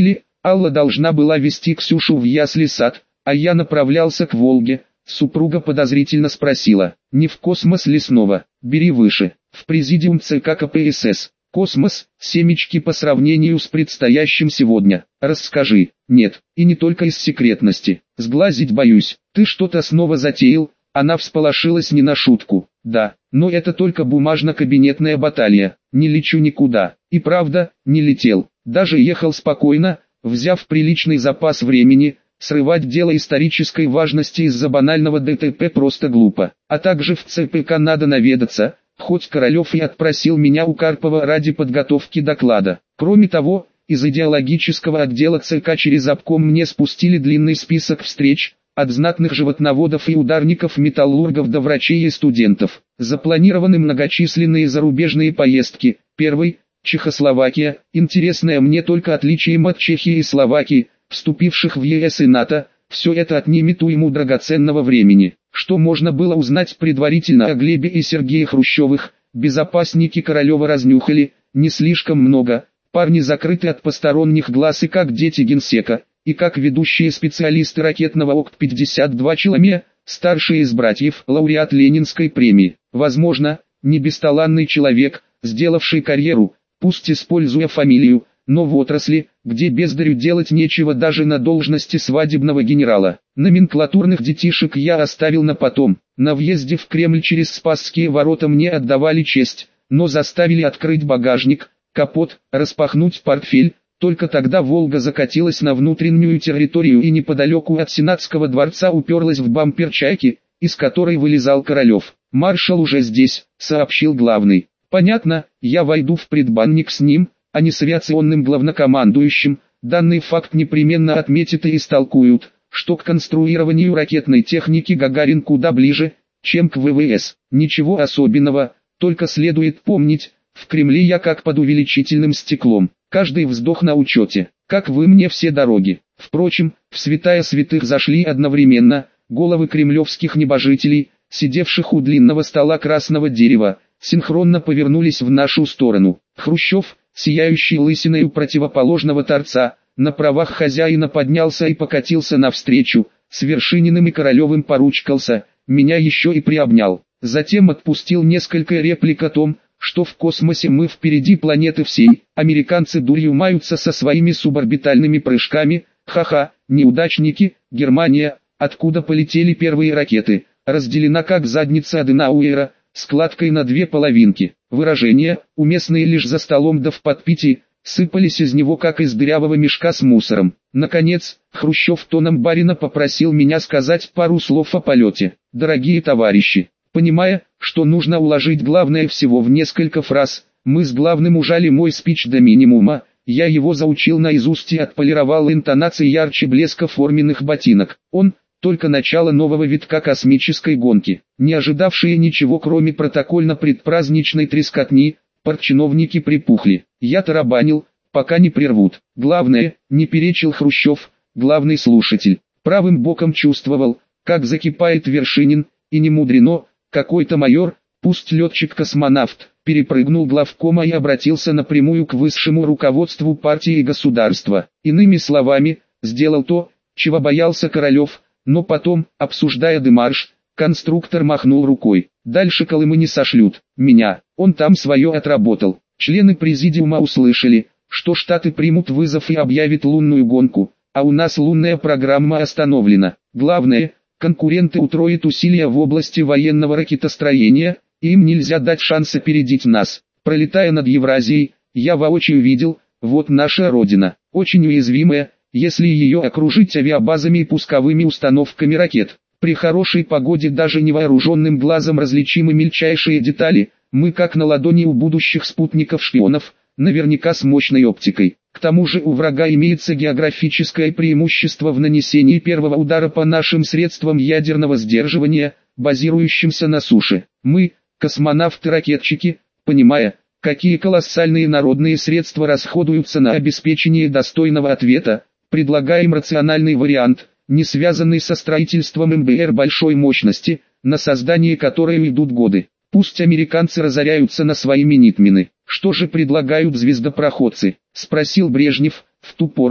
Алла должна была вести Ксюшу в ясли-сад, а я направлялся к Волге. Супруга подозрительно спросила: «Не в космос ли снова? Бери выше». В президиум ЦК КПСС. Космос, семечки по сравнению с предстоящим сегодня. Расскажи. Нет, и не только из секретности. Сглазить боюсь. Ты что-то снова затеял? Она всполошилась не на шутку. Да, но это только бумажно-кабинетная баталия. Не лечу никуда. И правда, не летел. Даже ехал спокойно, взяв приличный запас времени. Срывать дело исторической важности из-за банального ДТП просто глупо. А также в ЦПК надо наведаться, хоть Королев и отпросил меня у Карпова ради подготовки доклада. Кроме того, из идеологического отдела ЦК через обком мне спустили длинный список встреч, от знатных животноводов и ударников металлургов до врачей и студентов. Запланированы многочисленные зарубежные поездки. Первый – Чехословакия, интересное мне только отличием от Чехии и Словакии, вступивших в ЕС и НАТО. Все это отнимет уйму драгоценного времени. Что можно было узнать предварительно о Глебе и Сергее Хрущевых, безопасники Королева разнюхали, не слишком много. Парни закрыты от посторонних глаз и как дети генсека, и как ведущие специалисты ракетного ОК пятьдесят два Челоме, старший из братьев, лауреат Ленинской премии. Возможно, не бесталанный человек, сделавший карьеру, пусть используя фамилию, но в отрасли, где бездарю делать нечего даже на должности свадебного генерала. Номенклатурных детишек я оставил на потом. На въезде в Кремль через Спасские ворота мне отдавали честь, но заставили открыть багажник, капот, распахнуть портфель. Только тогда Волга закатилась на внутреннюю территорию и неподалеку от Сенатского дворца уперлась в бампер чайки, из которой вылезал Королев. «Маршал уже здесь», — сообщил главный. «Понятно, я войду в предбанник с ним, а не с авиационным главнокомандующим. Данный факт непременно отметят и истолкуют, что к конструированию ракетной техники Гагарин куда ближе, чем к ВВС. Ничего особенного, только следует помнить, в Кремле я как под увеличительным стеклом. Каждый вздох на учете, как вы мне все дороги». Впрочем, в святая святых зашли одновременно головы кремлевских небожителей, сидевших у длинного стола красного дерева, синхронно повернулись в нашу сторону. Хрущев, сияющий лысиной у противоположного торца, на правах хозяина поднялся и покатился навстречу, с Вершининым и Королевым поручкался, меня еще и приобнял. Затем отпустил несколько реплик о том, что в космосе мы впереди планеты всей, американцы дурью маются со своими суборбитальными прыжками, ха-ха, неудачники, Германия, откуда полетели первые ракеты, разделена как задница Аденауэра, складкой на две половинки. Выражения, уместные лишь за столом да в подпитии, сыпались из него как из дырявого мешка с мусором. Наконец, Хрущев тоном барина попросил меня сказать пару слов о полете. «Дорогие товарищи, понимая, что нужно уложить главное всего в несколько фраз, мы с главным ужали мой спич до минимума, я его заучил наизусть и отполировал интонации ярче блеска форменных ботинок. Он – только начало нового витка космической гонки. Не ожидавшие ничего кроме протокольно-предпраздничной трескотни, партчиновники припухли. Я тарабанил, пока не прервут. Главное, не перечил Хрущев, главный слушатель. Правым боком чувствовал, как закипает Вершинин, и не мудрено, какой-то майор, пусть летчик-космонавт, перепрыгнул главкома и обратился напрямую к высшему руководству партии и государства. Иными словами, сделал то, чего боялся Королев, но потом, обсуждая демарш, конструктор махнул рукой. Дальше Колымы не сошлют. Меня, он там свое отработал. Члены президиума услышали, что Штаты примут вызов и объявят лунную гонку, а у нас лунная программа остановлена. Главное, конкуренты утроят усилия в области военного ракетостроения, и им нельзя дать шанс опередить нас. Пролетая над Евразией, я воочию видел, вот наша родина, очень уязвимая, если ее окружить авиабазами и пусковыми установками ракет. При хорошей погоде даже невооруженным глазом различимы мельчайшие детали, мы как на ладони у будущих спутников-шпионов, наверняка с мощной оптикой. К тому же у врага имеется географическое преимущество в нанесении первого удара по нашим средствам ядерного сдерживания, базирующимся на суше. Мы, космонавты-ракетчики, понимая, какие колоссальные народные средства расходуются на обеспечение достойного ответа, предлагаем рациональный вариант, не связанный со строительством эм бэ эр большой мощности, на создание которой идут годы. Пусть американцы разоряются на свои минитмены. Что же предлагают звездопроходцы? Спросил Брежнев, в ту пору,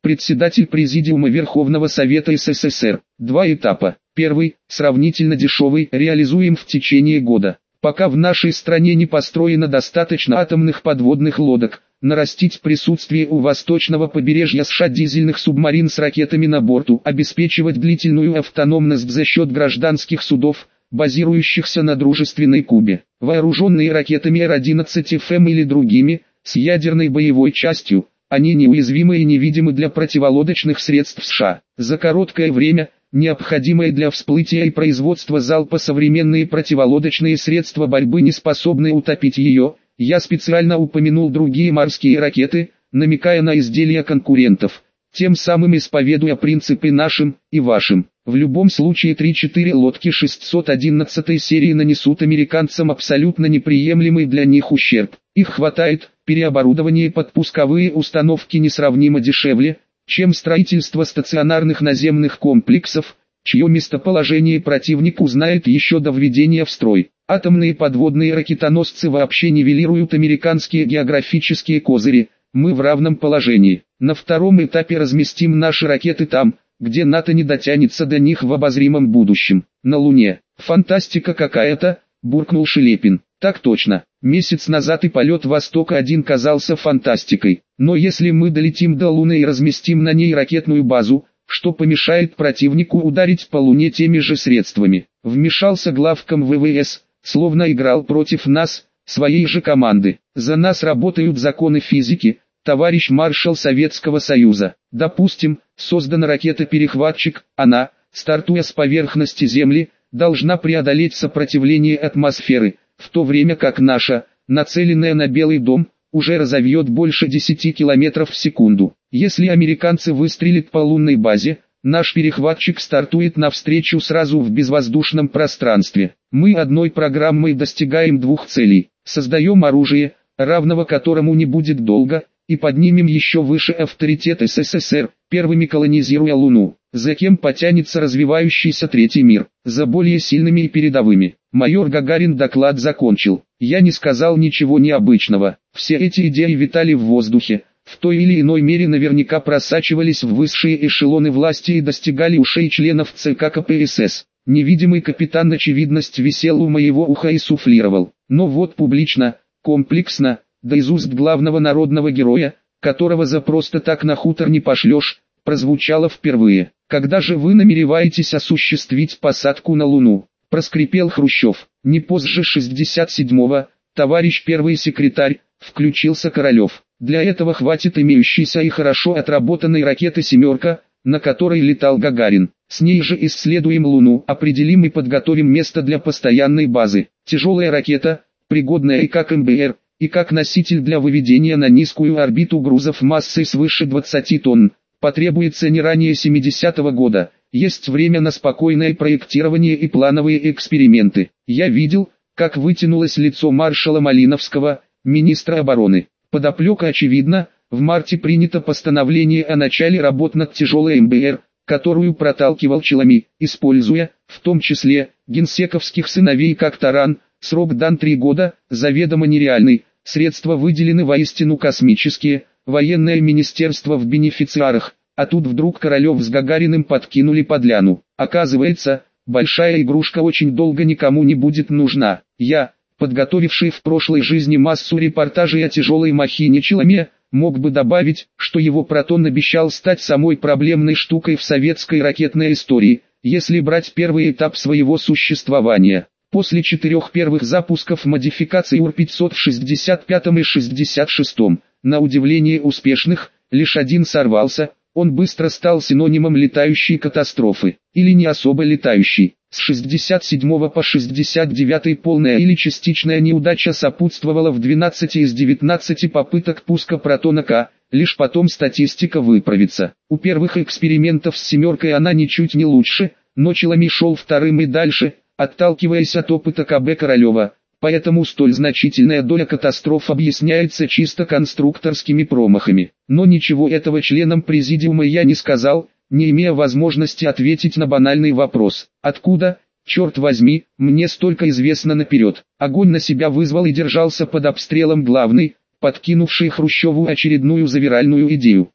председатель Президиума Верховного Совета СССР. Два этапа. Первый, сравнительно дешевый, реализуем в течение года. Пока в нашей стране не построено достаточно атомных подводных лодок, нарастить присутствие у восточного побережья США дизельных субмарин с ракетами на борту, обеспечивать длительную автономность за счет гражданских судов, базирующихся на дружественной Кубе, вооруженные ракетами Р одиннадцать эф эм или другими, с ядерной боевой частью, они неуязвимы и невидимы для противолодочных средств США. За короткое время, необходимые для всплытия и производства залпа современные противолодочные средства борьбы не способны утопить ее. Я специально упомянул другие морские ракеты, намекая на изделия конкурентов, тем самым исповедуя принципы нашим и вашим. В любом случае три-четыре лодки шестьсот одиннадцатой серии нанесут американцам абсолютно неприемлемый для них ущерб. Их хватает, переоборудование под пусковые установки несравнимо дешевле, чем строительство стационарных наземных комплексов, чье местоположение противник узнает еще до введения в строй. Атомные подводные ракетоносцы вообще нивелируют американские географические козыри, мы в равном положении. На втором этапе разместим наши ракеты там, где НАТО не дотянется до них в обозримом будущем. На Луне. Фантастика какая-то, буркнул Шелепин. Так точно. Месяц назад и полет Восток один казался фантастикой. Но если мы долетим до Луны и разместим на ней ракетную базу, что помешает противнику ударить по Луне теми же средствами? Вмешался главком вэ вэ эс, словно играл против нас, своей же команды. За нас работают законы физики, товарищ маршал Советского Союза. Допустим, создана ракета-перехватчик, она, стартуя с поверхности Земли, должна преодолеть сопротивление атмосферы, в то время как наша, нацеленная на Белый дом, уже разовьет больше десяти километров в секунду. Если американцы выстрелят по лунной базе, наш перехватчик стартует навстречу сразу в безвоздушном пространстве. Мы одной программой достигаем двух целей. Создаем оружие, равного которому не будет долго, и поднимем еще выше авторитет эс эс эс эр, первыми колонизируя Луну. За кем потянется развивающийся третий мир? За более сильными и передовыми. Майор Гагарин доклад закончил. Я не сказал ничего необычного. Все эти идеи витали в воздухе, в той или иной мере наверняка просачивались в высшие эшелоны власти и достигали ушей членов ЦК ка пэ эс эс. Невидимый капитан очевидность висел у моего уха и суфлировал. Но вот публично, комплексно, да из уст главного народного героя, которого за просто так на хутор не пошлешь, прозвучало впервые. Когда же вы намереваетесь осуществить посадку на Луну? Проскрипел Хрущев. Не позже шестьдесят седьмого, товарищ первый секретарь, включился Королев. Для этого хватит имеющейся и хорошо отработанной ракеты «семерка», на которой летал Гагарин. С ней же исследуем Луну, определим и подготовим место для постоянной базы. Тяжелая ракета, пригодная и как эм бэ эр, и как носитель для выведения на низкую орбиту грузов массой свыше двадцати тонн, потребуется не ранее семидесятого года. Есть время на спокойное проектирование и плановые эксперименты. Я видел, как вытянулось лицо маршала Малиновского, министра обороны. Подоплека очевидна. В марте принято постановление о начале работ над тяжелой эм бэ эр, которую проталкивал Челами, используя, в том числе, генсековских сыновей как таран. Срок дан три года, заведомо нереальный, средства выделены воистину космические, военное министерство в бенефициарах, а тут вдруг Королев с Гагариным подкинули подляну. Оказывается, большая игрушка очень долго никому не будет нужна. Я, подготовивший в прошлой жизни массу репортажей о тяжелой махине Челаме, мог бы добавить, что его протон обещал стать самой проблемной штукой в советской ракетной истории, если брать первый этап своего существования. После четырех первых запусков модификаций Ур пятьсот в шестьдесят пятом и шестьдесят шестом, на удивление успешных, лишь один сорвался, он быстро стал синонимом летающей катастрофы, или не особо летающей. С шестьдесят седьмого по шестьдесят девятый полная или частичная неудача сопутствовала в двенадцати из девятнадцати попыток пуска протона К, лишь потом статистика выправится. У первых экспериментов с семеркой она ничуть не лучше, но Челами шел вторым и дальше, отталкиваясь от опыта ка бэ Королева, поэтому столь значительная доля катастроф объясняется чисто конструкторскими промахами. Но ничего этого членам президиума я не сказал, не имея возможности ответить на банальный вопрос. Откуда, черт возьми, мне столько известно наперед? Огонь на себя вызвал и держался под обстрелом главный, подкинувший Хрущеву очередную завиральную идею.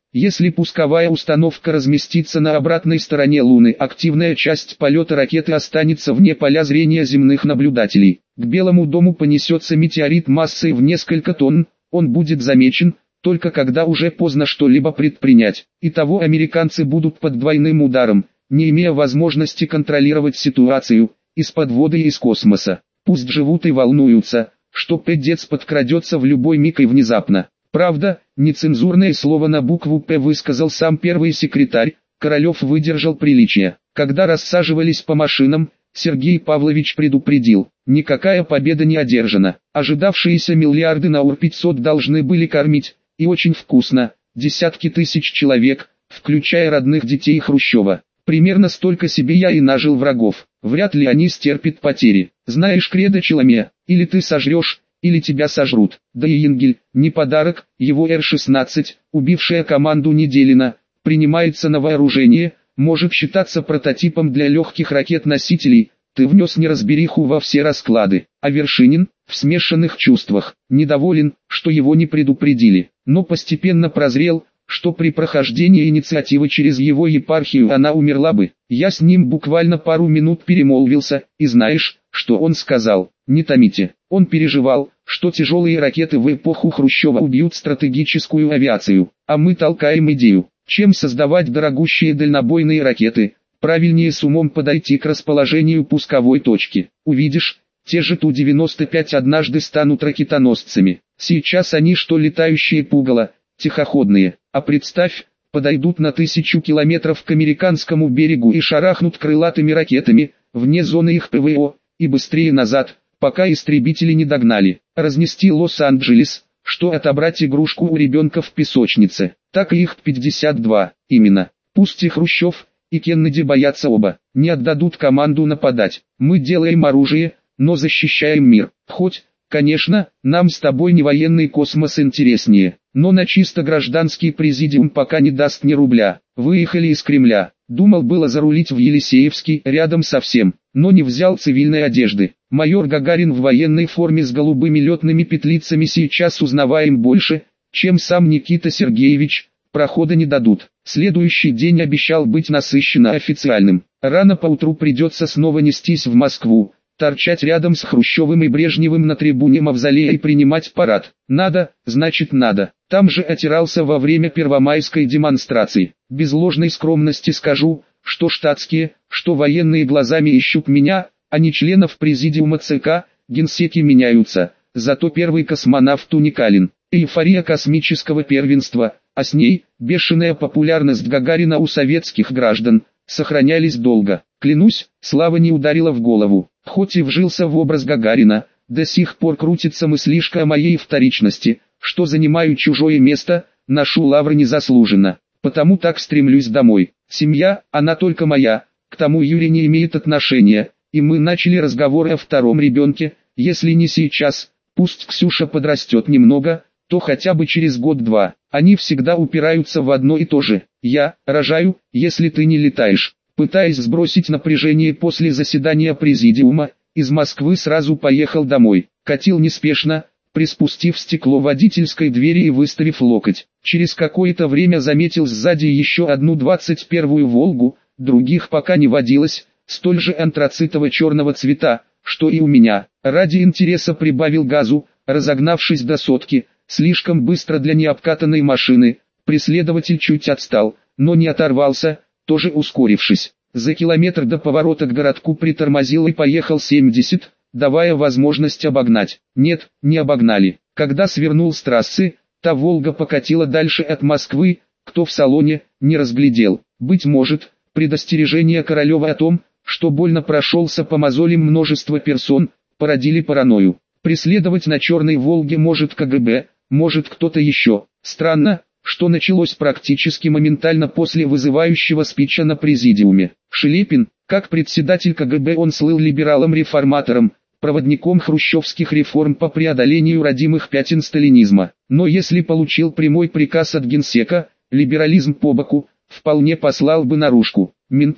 Если пусковая установка разместится на обратной стороне Луны, активная часть полета ракеты останется вне поля зрения земных наблюдателей. К Белому дому понесется метеорит массой в несколько тонн, он будет замечен, только когда уже поздно что-либо предпринять. Итого американцы будут под двойным ударом, не имея возможности контролировать ситуацию, из подвода и из космоса. Пусть живут и волнуются, что пэдец подкрадется в любой миг и внезапно. Правда, нецензурное слово на букву «П» высказал сам первый секретарь, Королев выдержал приличие. Когда рассаживались по машинам, Сергей Павлович предупредил, никакая победа не одержана. Ожидавшиеся миллиарды на Ур пятьсот должны были кормить, и очень вкусно, десятки тысяч человек, включая родных детей Хрущева. Примерно столько себе я и нажил врагов. Вряд ли они стерпят потери. Знаешь кредо Челоме, или ты сожрешь, или тебя сожрут. Да и Энгель, не подарок, его Р шестнадцать, убившая команду Неделина, принимается на вооружение, может считаться прототипом для легких ракет-носителей. Ты внес неразбериху во все расклады. А Вершинин, в смешанных чувствах, недоволен, что его не предупредили, но постепенно прозрел, что при прохождении инициативы через его епархию она умерла бы. Я с ним буквально пару минут перемолвился, и знаешь, что он сказал? Не томите. Он переживал, что тяжелые ракеты в эпоху Хрущева убьют стратегическую авиацию, а мы толкаем идею, чем создавать дорогущие дальнобойные ракеты, правильнее с умом подойти к расположению пусковой точки. Увидишь, те же Ту девяносто пять однажды станут ракетоносцами. Сейчас они что летающие пугало, тихоходные, а представь, подойдут на тысячу километров к американскому берегу и шарахнут крылатыми ракетами, вне зоны их ПВО, и быстрее назад, пока истребители не догнали, разнести Лос-Анджелес, что отобрать игрушку у ребенка в песочнице. Так и их пятьдесят два, именно. Пусть и Хрущев, и Кеннеди боятся оба, не отдадут команду нападать. Мы делаем оружие, но защищаем мир. Хоть, конечно, нам с тобой не военный космос интереснее, но на чисто гражданский президиум пока не даст ни рубля. Выехали из Кремля. Думал было зарулить в Елисеевский, рядом со всем, но не взял цивильной одежды. Майор Гагарин в военной форме с голубыми летными петлицами сейчас узнаваем больше, чем сам Никита Сергеевич, прохода не дадут. Следующий день обещал быть насыщенно официальным. Рано поутру придется снова нестись в Москву, торчать рядом с Хрущевым и Брежневым на трибуне Мавзолея и принимать парад. Надо, значит надо. Там же отирался во время первомайской демонстрации. Без ложной скромности скажу, что штатские, что военные глазами ищут меня, а не членов президиума ЦК, генсеки меняются. Зато первый космонавт уникален. Эйфория космического первенства, а с ней бешеная популярность Гагарина у советских граждан, сохранялись долго. Клянусь, слава не ударила в голову. Хоть и вжился в образ Гагарина, до сих пор крутится мыслишка о моей вторичности, что занимаю чужое место, ношу лавры незаслуженно. Потому так стремлюсь домой. Семья, она только моя, к тому Юрий не имеет отношения, и мы начали разговоры о втором ребенке, если не сейчас, пусть Ксюша подрастет немного, то хотя бы через год-два. Они всегда упираются в одно и то же. Я рожаю, если ты не летаешь. Пытаясь сбросить напряжение после заседания президиума, из Москвы сразу поехал домой. Катил неспешно, приспустив стекло водительской двери и выставив локоть. Через какое-то время заметил сзади еще одну двадцать первую «Волгу», других пока не водилось, столь же антрацитово-черного цвета, что и у меня. Ради интереса прибавил газу, разогнавшись до сотки, слишком быстро для необкатанной машины. Преследователь чуть отстал, но не оторвался, тоже ускорившись. За километр до поворота к городку притормозил и поехал семьдесят, давая возможность обогнать. Нет, не обогнали. Когда свернул с трассы, та «Волга» покатила дальше от Москвы, кто в салоне, не разглядел. Быть может, предостережение Королева о том, что больно прошелся по мозолям множество персон, породили паранойю. Преследовать на черной «Волге» может КГБ, может кто-то еще. Странно, что началось практически моментально после вызывающего спича на президиуме. Шелепин, как председатель КГБ, он слыл либералом-реформатором, проводником хрущевских реформ по преодолению родимых пятен сталинизма. Но если получил прямой приказ от генсека, либерализм по боку, вполне послал бы наружку. Менты,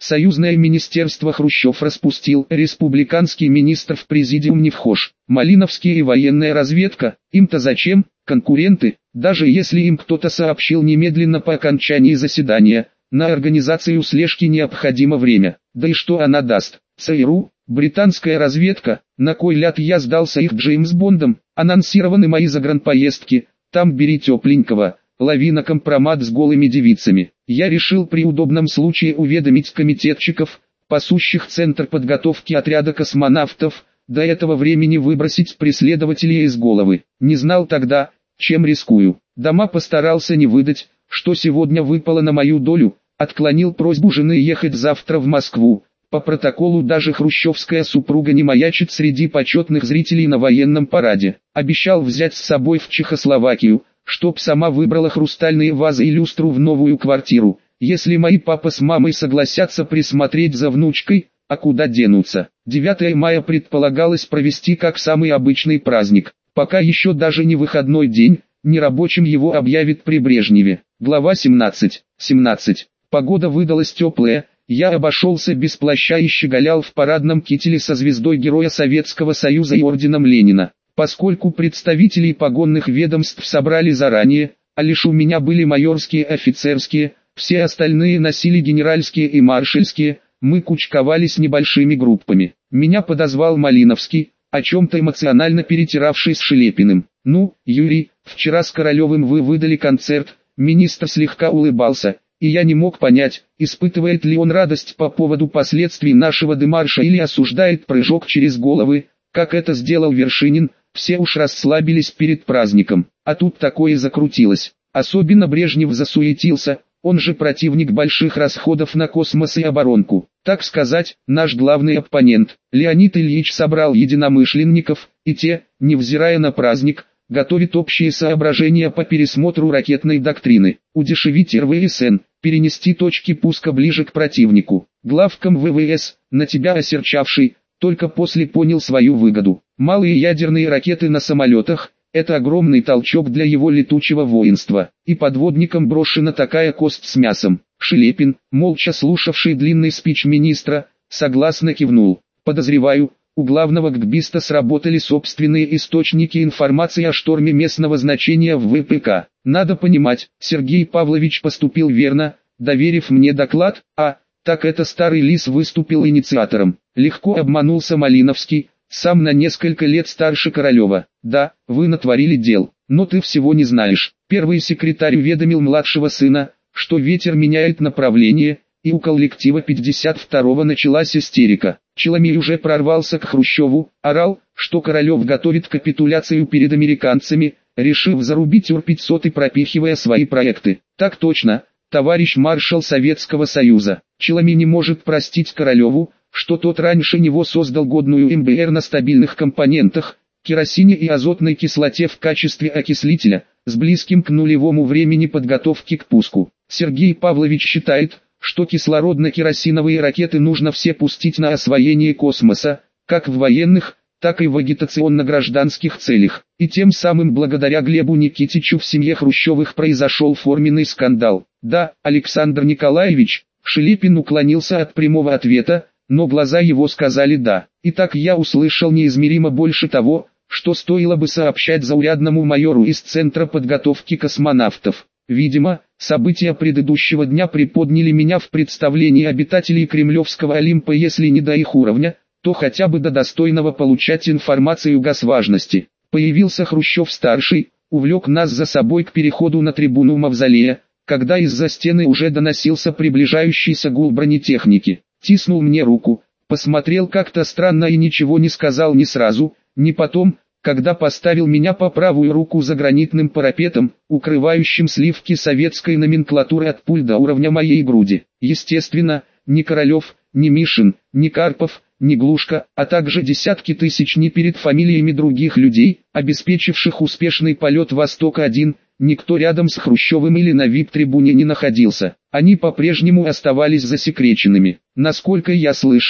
Союзное министерство Хрущев распустил, республиканский министр в президиум не вхож. Малиновский и военная разведка, им-то зачем, конкуренты, даже если им кто-то сообщил немедленно по окончании заседания, на организацию слежки необходимо время, да и что она даст. ЦРУ, британская разведка, на кой ляд я сдался их Джеймс Бондом, анонсированы мои загранпоездки, там бери тепленького. Лавина компромат с голыми девицами. Я решил при удобном случае уведомить комитетчиков, пасущих центр подготовки отряда космонавтов, до этого времени выбросить преследователей из головы. Не знал тогда, чем рискую. Дома постарался не выдать, что сегодня выпало на мою долю, отклонил просьбу жены ехать завтра в Москву. По протоколу даже хрущевская супруга не маячит среди почетных зрителей на военном параде. Обещал взять с собой в Чехословакию, чтоб сама выбрала хрустальные вазы и люстру в новую квартиру. Если мои папа с мамой согласятся присмотреть за внучкой, а куда денутся? девятое мая предполагалось провести как самый обычный праздник. Пока еще даже не выходной день, нерабочим его объявит при Брежневе. Глава семнадцать. семнадцать. Погода выдалась теплая, я обошелся без плаща и щеголял в парадном кителе со звездой Героя Советского Союза и орденом Ленина. Поскольку представителей погонных ведомств собрали заранее, а лишь у меня были майорские и офицерские, все остальные носили генеральские и маршальские, мы кучковались небольшими группами. Меня подозвал Малиновский, о чем-то эмоционально перетиравший с Шелепиным. «Ну, Юрий, вчера с Королевым вы выдали концерт», министр слегка улыбался, и я не мог понять, испытывает ли он радость по поводу последствий нашего демарша или осуждает прыжок через головы, как это сделал Вершинин. Все уж расслабились перед праздником, а тут такое закрутилось. Особенно Брежнев засуетился, он же противник больших расходов на космос и оборонку. Так сказать, наш главный оппонент. Леонид Ильич собрал единомышленников, и те, невзирая на праздник, готовят общие соображения по пересмотру ракетной доктрины, удешевить эр вэ эс эн, перенести точки пуска ближе к противнику. Главком вэ вэ эс, на тебя осерчавший, только после понял свою выгоду. Малые ядерные ракеты на самолетах – это огромный толчок для его летучего воинства. И подводникам брошена такая кость с мясом. Шелепин, молча слушавший длинный спич министра, согласно кивнул. Подозреваю, у главного ГБИСта сработали собственные источники информации о шторме местного значения в вэ пэ ка. Надо понимать, Сергей Павлович поступил верно, доверив мне доклад, а, так это старый лис выступил инициатором. Легко обманулся Малиновский, сам на несколько лет старше Королева. Да, вы натворили дел, но ты всего не знаешь. Первый секретарь уведомил младшего сына, что ветер меняет направление, и у коллектива пятьдесят второго началась истерика. Челомей уже прорвался к Хрущеву, орал, что Королев готовит капитуляцию перед американцами, решив зарубить Ур пятьсот и пропихивая свои проекты. Так точно, товарищ маршал Советского Союза. Челомей не может простить Королеву, что тот раньше него создал годную эм бэ эр на стабильных компонентах, керосине и азотной кислоте в качестве окислителя, с близким к нулевому времени подготовки к пуску. Сергей Павлович считает, что кислородно-керосиновые ракеты нужно все пустить на освоение космоса, как в военных, так и в агитационно-гражданских целях. И тем самым благодаря Глебу Никитичу в семье Хрущевых произошел форменный скандал. Да, Александр Николаевич, Шелепин уклонился от прямого ответа, но глаза его сказали «да». Итак, я услышал неизмеримо больше того, что стоило бы сообщать заурядному майору из Центра подготовки космонавтов. Видимо, события предыдущего дня приподняли меня в представлении обитателей Кремлевского Олимпа, если не до их уровня, то хотя бы до достойного получать информацию госважности. Появился Хрущев-старший, увлек нас за собой к переходу на трибуну Мавзолея, когда из-за стены уже доносился приближающийся гул бронетехники. Тиснул мне руку, посмотрел как-то странно и ничего не сказал ни сразу, ни потом, когда поставил меня по правую руку за гранитным парапетом, укрывающим сливки советской номенклатуры от пуль до уровня моей груди. Естественно, ни Королев, ни Мишин, ни Карпов, ни Глушко, а также десятки тысяч ни перед фамилиями других людей, обеспечивших успешный полет Восток один, никто рядом с Хрущевым или на ви ай пи-трибуне не находился. Они по-прежнему оставались засекреченными. Насколько я слышал,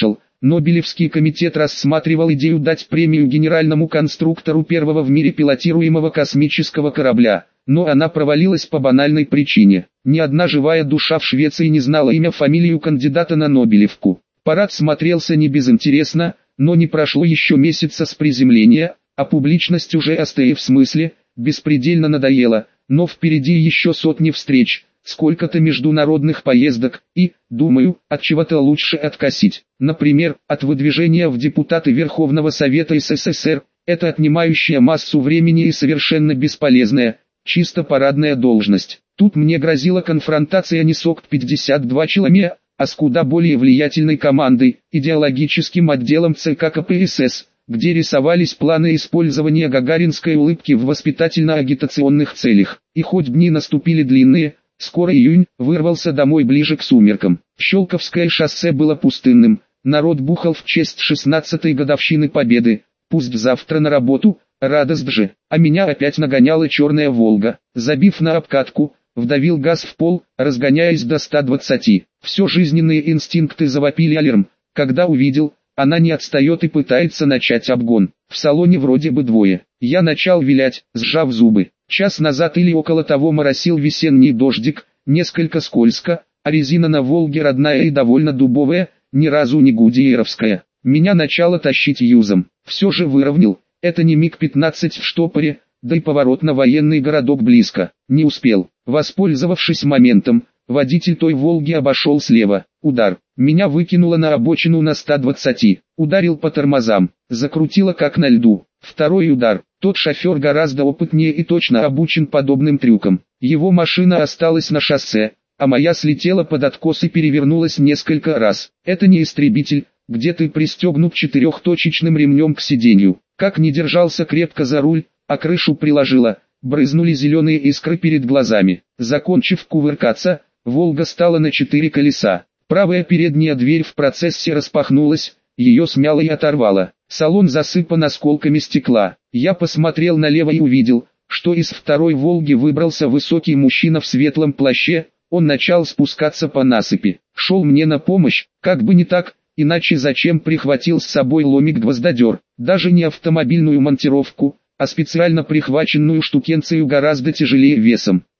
Нобелевский комитет рассматривал идею дать премию генеральному конструктору первого в мире пилотируемого космического корабля, но она провалилась по банальной причине. Ни одна живая душа в Швеции не знала имя, фамилию кандидата на Нобелевку. Парад смотрелся не безинтересно, но не прошло еще месяца с приземления, а публичность уже остыла, в смысле, беспредельно надоела, но впереди еще сотни встреч, сколько-то международных поездок, и, думаю, от чего-то лучше откосить. Например, от выдвижения в депутаты Верховного Совета СССР, это отнимающая массу времени и совершенно бесполезная, чисто парадная должность. Тут мне грозила конфронтация не с ОКТ пятьдесят два Челоме, а с куда более влиятельной командой, идеологическим отделом ЦК КПСС, где рисовались планы использования гагаринской улыбки в воспитательно-агитационных целях. И хоть дни наступили длинные, скоро июнь, вырвался домой ближе к сумеркам. Щелковское шоссе было пустынным, народ бухал в честь шестнадцатой годовщины Победы. Пусть завтра на работу, радость же, а меня опять нагоняла черная «Волга». Забив на обкатку, вдавил газ в пол, разгоняясь до ста двадцати. Все жизненные инстинкты завопили алярм, когда увидел, она не отстает и пытается начать обгон. В салоне вроде бы двое. Я начал вилять, сжав зубы. Час назад или около того моросил весенний дождик, несколько скользко, а резина на «Волге» родная и довольно дубовая, ни разу не гудееровская. Меня начало тащить юзом. Все же выровнял, это не миг пятнадцать в штопоре, да и поворот на военный городок близко. Не успел. Воспользовавшись моментом, водитель той «Волги» обошел слева. Удар. Меня выкинуло на обочину на ста двадцати. Ударил по тормозам. Закрутило как на льду. Второй удар. Тот шофер гораздо опытнее и точно обучен подобным трюкам. Его машина осталась на шоссе, а моя слетела под откос и перевернулась несколько раз. Это не истребитель, где ты пристегнут четырехточечным ремнем к сиденью. Как не держался крепко за руль, а крышу приложила, брызнули зеленые искры перед глазами. Закончив кувыркаться, «Волга» стала на четыре колеса. Правая передняя дверь в процессе распахнулась, ее смяло и оторвало. Салон засыпан осколками стекла. Я посмотрел налево и увидел, что из второй «Волги» выбрался высокий мужчина в светлом плаще. Он начал спускаться по насыпи. Шел мне на помощь, как бы не так, иначе зачем прихватил с собой ломик-гвоздодер. Даже не автомобильную монтировку, а специально прихваченную штукенцию гораздо тяжелее весом.